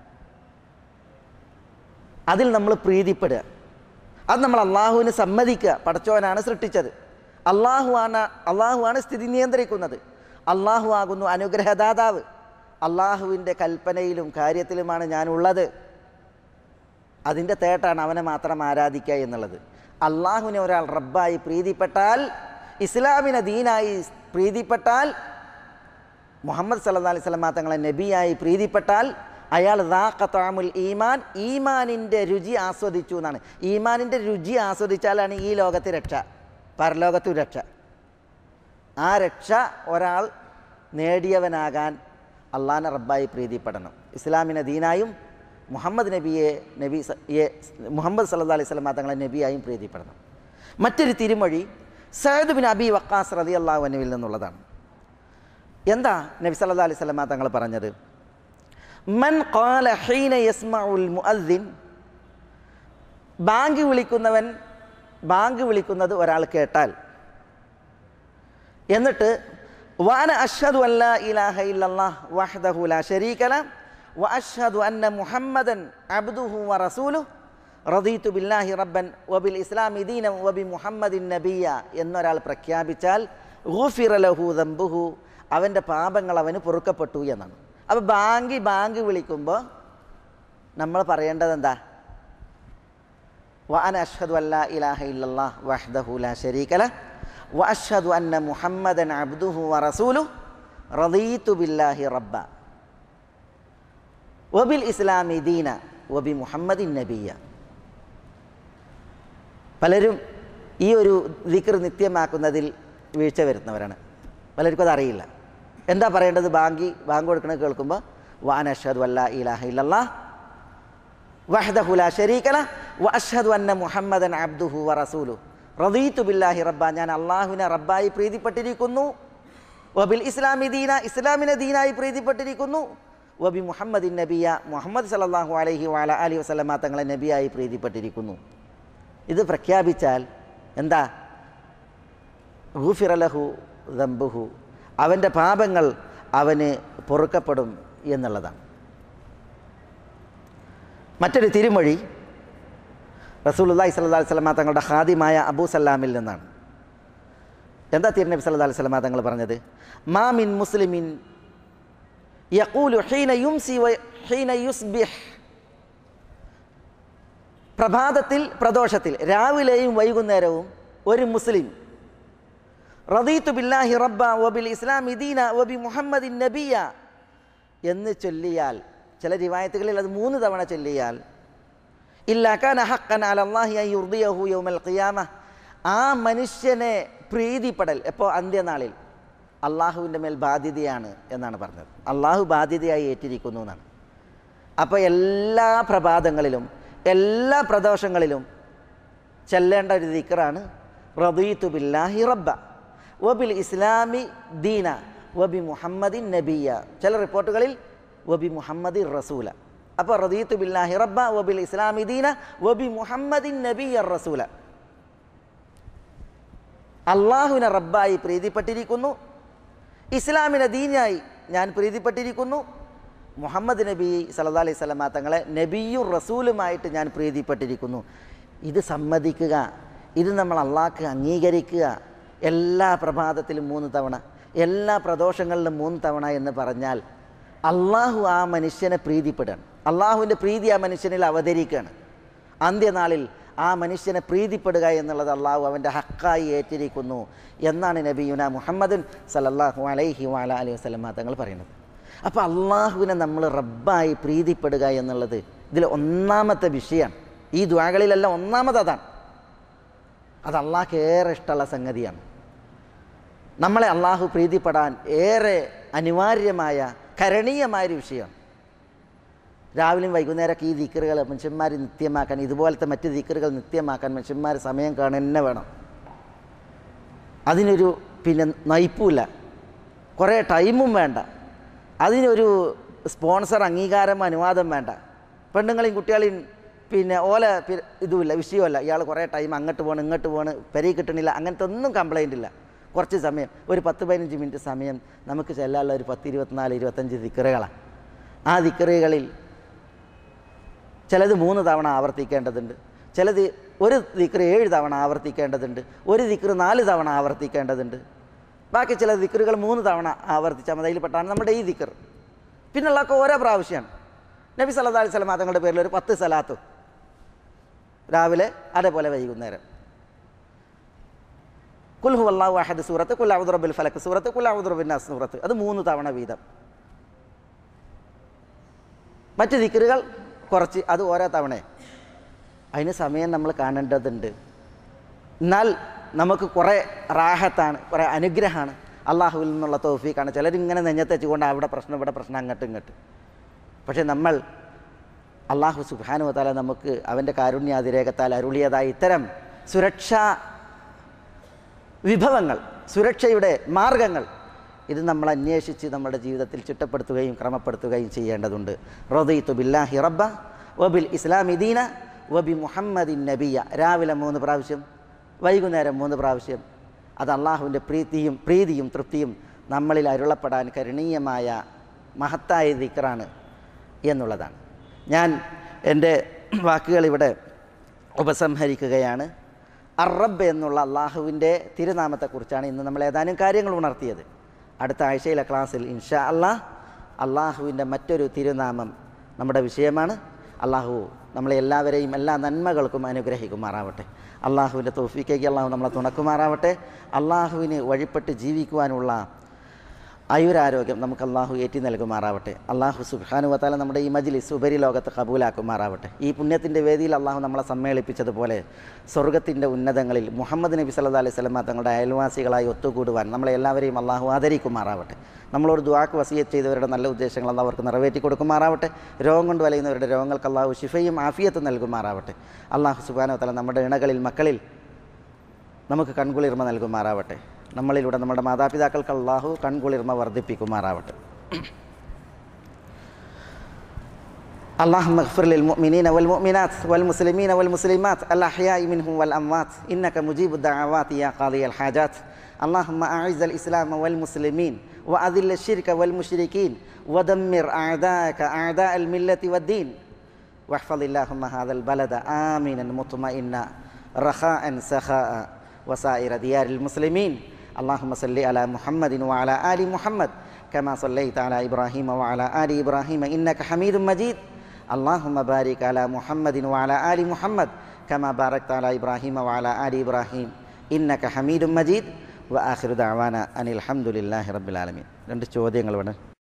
അതിൽ നമ്മൾ പ്രീതിപ്പെടുക, അത് നമ്മൾ അള്ളാഹുവിന് സമ്മതിക്കുക. പടച്ചോനാണ് സൃഷ്ടിച്ചത്, അള്ളാഹുവാണ് അള്ളാഹുവാണ് സ്ഥിതി നിയന്ത്രിക്കുന്നത്, അള്ളാഹു ആകുന്നു അനുഗ്രഹദാതാവ്, അള്ളാഹുവിൻ്റെ കൽപ്പനയിലും കാര്യത്തിലുമാണ് ഞാനുള്ളത്. അതിൻ്റെ തേട്ടാണ് അവനെ മാത്രം ആരാധിക്കുക എന്നുള്ളത്. അള്ളാഹുവിനെ ഒരാൾ റബ്ബായി പ്രീതിപ്പെട്ടാൽ, ഇസ്ലാമിനെ ദീനായി പ്രീതിപ്പെട്ടാൽ, മുഹമ്മദ് സല്ലല്ലാഹു അലൈഹി വസല്ലം തങ്ങളെ നബിയായി പ്രീതിപ്പെട്ടാൽ അയാൾ ദാഖ തഅമുൽ ഈമാൻ, ഈമാനിൻ്റെ രുചി ആസ്വദിച്ചു എന്നാണ്. ഈമാനിൻ്റെ രുചി ആസ്വദിച്ചാലാണ് ഈ ലോകത്തെ രക്ഷ, പരലോകത്തു രക്ഷ. ആ രക്ഷ ഒരാൾ നേടിയവനാകാൻ അള്ളാഹിനെ റബ്ബായി പ്രീതിപ്പെടണം, ഇസ്ലാമിനെ ദീനായും മുഹമ്മദ് നബിയെ നബി മുഹമ്മദ് സല്ലല്ലാഹു അലൈഹി വസല്ലം തങ്ങളെ നബിയായും പ്രീതിപ്പെടണം. മറ്റൊരു തിരുമൊഴി സഅദ് ബിൻ അബി വഖാസ് റളിയല്ലാഹു അൻഹുവിൽ നിന്നുള്ളതാണ്. എന്താ നബി സല്ലല്ലാഹു അലൈഹി വസല്ലം തങ്ങൾ പറഞ്ഞത്? മൻ ഖാല ഹീന യസ്മഉൽ മുഅദ്ദിൻ, ബാങ്ക് വിളിക്കുന്നവൻ ബാങ്ക് വിളിക്കുന്നത് ഒരാൾ കേട്ടാൽ, എന്നിട്ട് വഅന അശ്ഹദു അല്ലാ ഇലാഹ ഇല്ലല്ലാഹ് വഹ്ദഹു ലാ ശരീക ലഹു വഅശ്ഹദു അന്ന മുഹമ്മദൻ അബ്ദുഹു വറസൂലുഹു റദീതു ബില്ലാഹി റബ്ബൻ വബിൽ ഇസ്ലാമി ദീനൻ വബി മുഹമ്മദിൻ നബിയ എന്നൊരാൾ പ്രഖ്യാപിച്ചാൽ ഗുഫിറ ലഹു ദംബുഹു, അവൻ്റെ പാപങ്ങൾ അവന് പൊറുക്കപ്പെട്ടു എന്നാണ്. അപ്പോൾ ബാങ്ക് ബാങ്ക് വിളിക്കുമ്പോൾ നമ്മൾ പറയേണ്ടത് എന്താ? വഅന അശ്ഹദു അല്ലാ ഇലാഹ ഇല്ലല്ലാഹ് വഹ്ദഹു ലാ ശരീക ലഹു വഅശ്ഹദു അന്ന മുഹമ്മദൻ അബ്ദുഹു വറസൂലുഹു റദീതു ബില്ലാഹി റബ്ബ വബിൽ ഇസ്ലാമി ദീന വബി മുഹമ്മദിൻ നബിയ. പലരും ഈ ഒരു ദിക്ർ നിത്യമാക്കുന്നതിൽ വീഴ്ച വരുന്നവരാണ്. പലർക്കും അതറിയില്ല. എന്താ പറയേണ്ടത്? ബാങ്കി ബാങ്ക് കൊടുക്കണത് കേൾക്കുമ്പോൾ വഅന അശ്ഹദു അല്ലാ ഇലാഹ ഇല്ലല്ലാഹ് വഹ്ദഹു ലാ ശരീക ലഹു വഅശ്ഹദു അന്ന മുഹമ്മദൻ അബ്ദുഹു വറസൂലുഹു റദീതു ബില്ലാഹി റബ്ബ, ഞാൻ അള്ളാഹുവിനെ റബ്ബായി പ്രീതിപ്പെട്ടിരിക്കുന്നു, വബിൽ ഇസ്ലാമി ദീന, ഇസ്ലാമിനെ ദീനായി പ്രീതിപ്പെട്ടിരിക്കുന്നു, വബി മുഹമ്മദിൻ നബിയ, മുഹമ്മദ് സല്ലല്ലാഹു അലൈഹി വഅല ആലിഹി വസല്ലമ തങ്ങളെ നബിയായി പ്രീതിപ്പെട്ടിരിക്കുന്നു. ഇത് പ്രഖ്യാപിച്ചാൽ എന്താ? ഗുഫിറ ലഹു ദംബുഹു, അവൻ്റെ പാപങ്ങൾ അവന് പൊറുക്കപ്പെടും എന്നുള്ളതാണ്. മറ്റൊരു തിരുമൊഴി റസൂലുള്ളാഹി സ്വല്ലല്ലാഹു അലൈഹി വസല്ലമ തങ്ങളുടെ ഖാദിമായ അബൂ സല്ലാമിൽ നിന്നാണ്. എന്താ തിരുനബി സല്ലല്ലാഹു അലൈഹി വസല്ലമ തങ്ങൾ പറഞ്ഞത്? മാ മിൻ മുസ്ലിമിൻ യഖൂലു ഹീന യുംസി വ ഹീന യുസ്ബിഹ്, പ്രഭാതത്തിൽ പ്രദോഷത്തിൽ രാവിലെയും വൈകുന്നേരവും ഒരു മുസ്ലിം റദീതു ബില്ലാഹി റബ്ബ വബിൽ ഇസ്ലാമി ദീന വബി മുഹമ്മദിൻ നബിയ എന്ന് ചൊല്ലിയാൽ, ചില റിവായത്തുകളിൽ അത് മൂന്ന് തവണ ചൊല്ലിയാൽ, ഇല്ലാ കാന ഹഖ്ഖൻ അലല്ലാഹി അൻ യുർദിയഹു യൗമൽ ഖിയാമ, ആ മനുഷ്യനെ പ്രീതിപ്പെടൽ എപ്പോൾ? അന്ത്യനാളിൽ. അള്ളാഹുവിൻ്റെ മേൽ ബാധ്യതയാണ് എന്നാണ് പറഞ്ഞത്. അള്ളാഹു ബാധ്യതയായി ഏറ്റിരിക്കുന്നു എന്നാണ്. അപ്പോൾ എല്ലാ പ്രഭാതങ്ങളിലും എല്ലാ പ്രദോഷങ്ങളിലും ചെല്ലേണ്ട ഒരു ദിക്റാണ് റദീതു ബില്ലാഹി റബ്ബ വബിൽ ഇസ്ലാമി ദീന വബി മുഹമ്മദിൻ നബിയ. ചില റിപ്പോർട്ടുകളിൽ വബി മുഹമ്മദിൻ റസൂല. അപ്പോൾ റദീതു ബില്ലാഹി റബ്ബ വബിൽ ഇസ്ലാമി ദീന വബി മുഹമ്മദിൻ നബിയ റസൂല. അള്ളാഹുവിനെ റബ്ബായി പ്രീതിപ്പെട്ടിരിക്കുന്നു, ഇസ്ലാമിനെ ദീനായി ഞാൻ പ്രീതിപ്പെട്ടിരിക്കുന്നു, മുഹമ്മദ് നബി സല്ലല്ലാഹു അലൈഹി വസല്ലമ തങ്ങളെ നബിയും റസൂലുമായിട്ട് ഞാൻ പ്രീതിപ്പെട്ടിരിക്കുന്നു. ഇത് സമ്മതിക്കുക, ഇത് നമ്മൾ അള്ളാഹ്ക്ക് അംഗീകരിക്കുക. എല്ലാ പ്രഭാതത്തിലും മൂന്ന് തവണ, എല്ലാ പ്രദോഷങ്ങളിലും മൂന്ന് തവണ എന്ന് പറഞ്ഞാൽ അള്ളാഹു ആ മനുഷ്യനെ പ്രീതിപ്പെടാണ്. അള്ളാഹുവിൻ്റെ പ്രീതി ആ മനുഷ്യനിൽ അവതരിക്കുകയാണ്. അന്ത്യനാളിൽ ആ മനുഷ്യനെ പ്രീതിപ്പെടുക എന്നുള്ളത് അള്ളാഹു അവൻ്റെ ഹക്കായി ഏറ്റിരിക്കുന്നു എന്നാണ് നബിയുന മുഹമ്മദ് സല്ലല്ലാഹു അലൈഹി വഅല അലിഹി വസല്ലമ തങ്ങൾ പറയുന്നത്. അപ്പോൾ അള്ളാഹുവിനെ നമ്മൾ റബ്ബായി പ്രീതിപ്പെടുക എന്നുള്ളത് ഇതിൽ ഒന്നാമത്തെ വിഷയമാണ്. ഈ ദുആകളിലെല്ലാം ഒന്നാമത് അതാണ്. അത് അള്ളാഹ്ക്ക് ഏറെ ഇഷ്ടമുള്ള സംഗതിയാണ്. നമ്മളെ അള്ളാഹു പ്രീതിപ്പെടാൻ ഏറെ അനിവാര്യമായ കരണീയമായൊരു വിഷയമാണ്. രാവിലെയും വൈകുന്നേരമൊക്കെ ഈ ദിക്റുകൾ മനുഷ്യന്മാർ നിത്യമാക്കാൻ, ഇതുപോലത്തെ മറ്റ് ദിക്റുകൾ നിത്യമാക്കാൻ മനുഷ്യന്മാർ സമയം കാണാൻ തന്നെ വേണം. അതിനൊരു പിന്നെ നയിപ്പുമില്ല, കുറേ ടൈമും വേണ്ട, അതിനൊരു സ്പോൺസർ അംഗീകാരം അനുവാദം വേണ്ട. പെണ്ണുങ്ങളെയും കുട്ടികളെയും പിന്നെ ഓല ഇതുമില്ല, വിഷയമല്ല. ഇയാൾ കുറേ ടൈം അങ്ങോട്ട് പോകണം ഇങ്ങോട്ട് പോകണം, പെരി കിട്ടണില്ല, അങ്ങനത്തെ ഒന്നും കംപ്ലൈൻ്റ് ഇല്ല. കുറച്ച് സമയം, ഒരു പത്ത് പതിനഞ്ച് മിനിറ്റ് സമയം നമുക്ക് ചെല്ലാനുള്ള ഒരു പത്ത് ഇരുപത്തിനാല് ഇരുപത്തഞ്ച് ദിക്റുകളാണ്. ആ ദിക്റുകളിൽ ചിലത് മൂന്ന് തവണ ആവർത്തിക്കേണ്ടതുണ്ട്, ചിലത് ഒരു ദിക്റ് ഏഴ് തവണ ആവർത്തിക്കേണ്ടതുണ്ട്, ഒരു ദിക്റ് നാല് തവണ ആവർത്തിക്കേണ്ടതുണ്ട്. ബാക്കി ചില ദിക്റുകൾ മൂന്ന് തവണ ആവർത്തിച്ചാൽ മതി. അതിൽപ്പെട്ടാണ് നമ്മുടെ ഈ ദിക്ർ. പിന്നുള്ളതൊക്കെ ഓരോ പ്രാവശ്യമാണ്. നബി സല്ലല്ലാഹു അലൈഹി വസല്ലം തങ്ങളുടെ പേരിൽ ഒരു പത്ത് സലാത്തും രാവിലെ, അതേപോലെ വൈകുന്നേരം. കുൽ ഹുവല്ലാഹു അഹദ് സൂറത്ത്, കുൽ അഊദു ബിറബ്ബിൽ ഫലക് സൂറത്ത്, കുൽ അഊദു ബിറബ്ബിൻ നാസ് സൂറത്ത്, അത് മൂന്ന് തവണ വീതം. മറ്റ് ദിക്റുകൾ കുറച്ച്, അത് ഓരോ തവണ. അതിന് സമയം നമ്മൾ കാണേണ്ടതുണ്ട്. എന്നാൽ നമുക്ക് കുറേ റാഹത്താണ്, കുറേ അനുഗ്രഹമാണ്, അള്ളാഹുവിൽ നിന്നുള്ള തൗഫീഖാണ്. ചിലരിങ്ങനെ നെഞ്ഞത്ത് വെച്ചുകൊണ്ട് അവിടെ പ്രശ്നം ഇവിടെ പ്രശ്നം അങ്ങോട്ടും ഇങ്ങോട്ട്. പക്ഷേ നമ്മൾ അള്ളാഹു സുബ്ഹാനഹു വ തആല നമുക്ക് അവൻ്റെ കാരുണ്യാതിരേകത്താൽ അരുളിയതായ ഇത്തരം സുരക്ഷാ വിഭവങ്ങൾ, സുരക്ഷയുടെ മാർഗങ്ങൾ, ഇത് നമ്മൾ അന്വേഷിച്ച് നമ്മുടെ ജീവിതത്തിൽ ചിട്ടപ്പെടുത്തുകയും ക്രമപ്പെടുത്തുകയും ചെയ്യേണ്ടതുണ്ട്. റദീതു ബില്ലാഹി റബ്ബ വബിൽ ഇസ്ലാമി ദീന വബി മുഹമ്മദിൻ നബിയ. രാവിലെ മൂന്ന് പ്രാവശ്യം, വൈകുന്നേരം മൂന്ന് പ്രാവശ്യം. അത് അള്ളാഹുവിൻ്റെ പ്രീതിയും പ്രീതിയും തൃപ്തിയും നമ്മളിൽ അരുളപ്പെടാൻ കരണീയമായ മഹത്തായ ദിക്റാണ് എന്നുള്ളതാണ്. ഞാൻ എൻ്റെ വാക്കുകൾ ഇവിടെ ഉപസംഹരിക്കുകയാണ്. അർ റബ്ബ് എന്നുള്ള അള്ളാഹുവിൻ്റെ തിരുനാമത്തെക്കുറിച്ചാണ് ഇന്ന് നമ്മൾ ഏതാനും കാര്യങ്ങൾ ഉണർത്തിയത്. അടുത്ത ആഴ്ചയിലെ ക്ലാസ്സിൽ ഇൻഷാ അല്ലാഹ് അള്ളാഹുവിൻ്റെ മറ്റൊരു തിരുനാമം നമ്മുടെ വിഷയമാണ്. അള്ളാഹു നമ്മളെ എല്ലാവരെയും എല്ലാ നന്മകൾക്കും അനുഗ്രഹിക്കുമാറാവട്ടെ. അള്ളാഹുവിൻ്റെ തൗഫീഖേക്ക് അള്ളാഹു നമ്മളെ തുണക്കുമാറാവട്ടെ. അള്ളാഹുവിന് വഴിപ്പെട്ട് ജീവിക്കുവാനുള്ള ആയുരാരോഗ്യം നമുക്ക് അള്ളാഹു ഏറ്റി നൽകുമാറാവട്ടെ. അള്ളാഹു സുബ്ഹാനഹു വ തആല നമ്മുടെ ഈ മജ്ലിസ് ഉപരിലോകത്ത് കബൂലാക്കുമാറാവട്ടെ. ഈ പുണ്യത്തിൻ്റെ വേദിയിൽ അള്ളാഹു നമ്മളെ സമ്മേളിപ്പിച്ചതുപോലെ സ്വർഗത്തിൻ്റെ ഉന്നതങ്ങളിൽ മുഹമ്മദ് നബി സല്ലല്ലാഹു അലൈഹി വസല്ലം തങ്ങളുടെ അയൽവാസികളായി ഒത്തുകൂടുവാൻ നമ്മളെ എല്ലാവരെയും അള്ളാഹു ആദരിക്കുമാറാവട്ടെ. നമ്മളോട് ദുആക്ക് വസിയത്ത് ചെയ്തവരുടെ നല്ല ഉദ്ദേശങ്ങൾ അള്ളാഹു അവർക്ക് നിറവേറ്റി കൊടുക്കുമാറാവട്ടെ. രോഗം കൊണ്ട് വലയുന്നവരുടെ രോഗങ്ങൾക്ക് അള്ളാഹു ശിഫയും ആഫിയത്തും നൽകുമാറാവട്ടെ. അള്ളാഹു സുബ്ഹാനഹു വ തആല നമ്മുടെ ഇണകളിൽ മക്കളിൽ നമുക്ക് കൺകുളിർമ നൽകുമാറാവട്ടെ. നമ്മളിലൂടെ നമ്മുടെ മാതാപിതാക്കൾക്ക് അള്ളാഹു കൺകുളിർമ വർദ്ധിപ്പിക്കുമാറാവട്ടെ. اللهم اغفر للمؤمنين والمؤمنات والمسلمين والمسلمات الأحياء منهم والأموات إنك مجيب الدعوات يا قاضي الحاجات. اللهم أعز الإسلام والمسلمين وأذل الشرك والمشركين ودمر أعداءك أعداء الملة والدين واحفظ اللهم هذا البلد آمنا مطمئنا رخاء سخاء وسائر ديار المسلمين. اللهم صل على محمد وعلى آل محمد كما صليت على إبراهيم وعلى آل إبراهيم إنك حميد مجيد. اللهم بارك على محمد وعلى آل محمد كما باركت على إبراهيم وعلى آل إبراهيم إنك حميد مجيد. وآخر دعوانا أن الحمد لله رب العالمين. രണ്ട് ചോദ്യങ്ങൾ വേണം.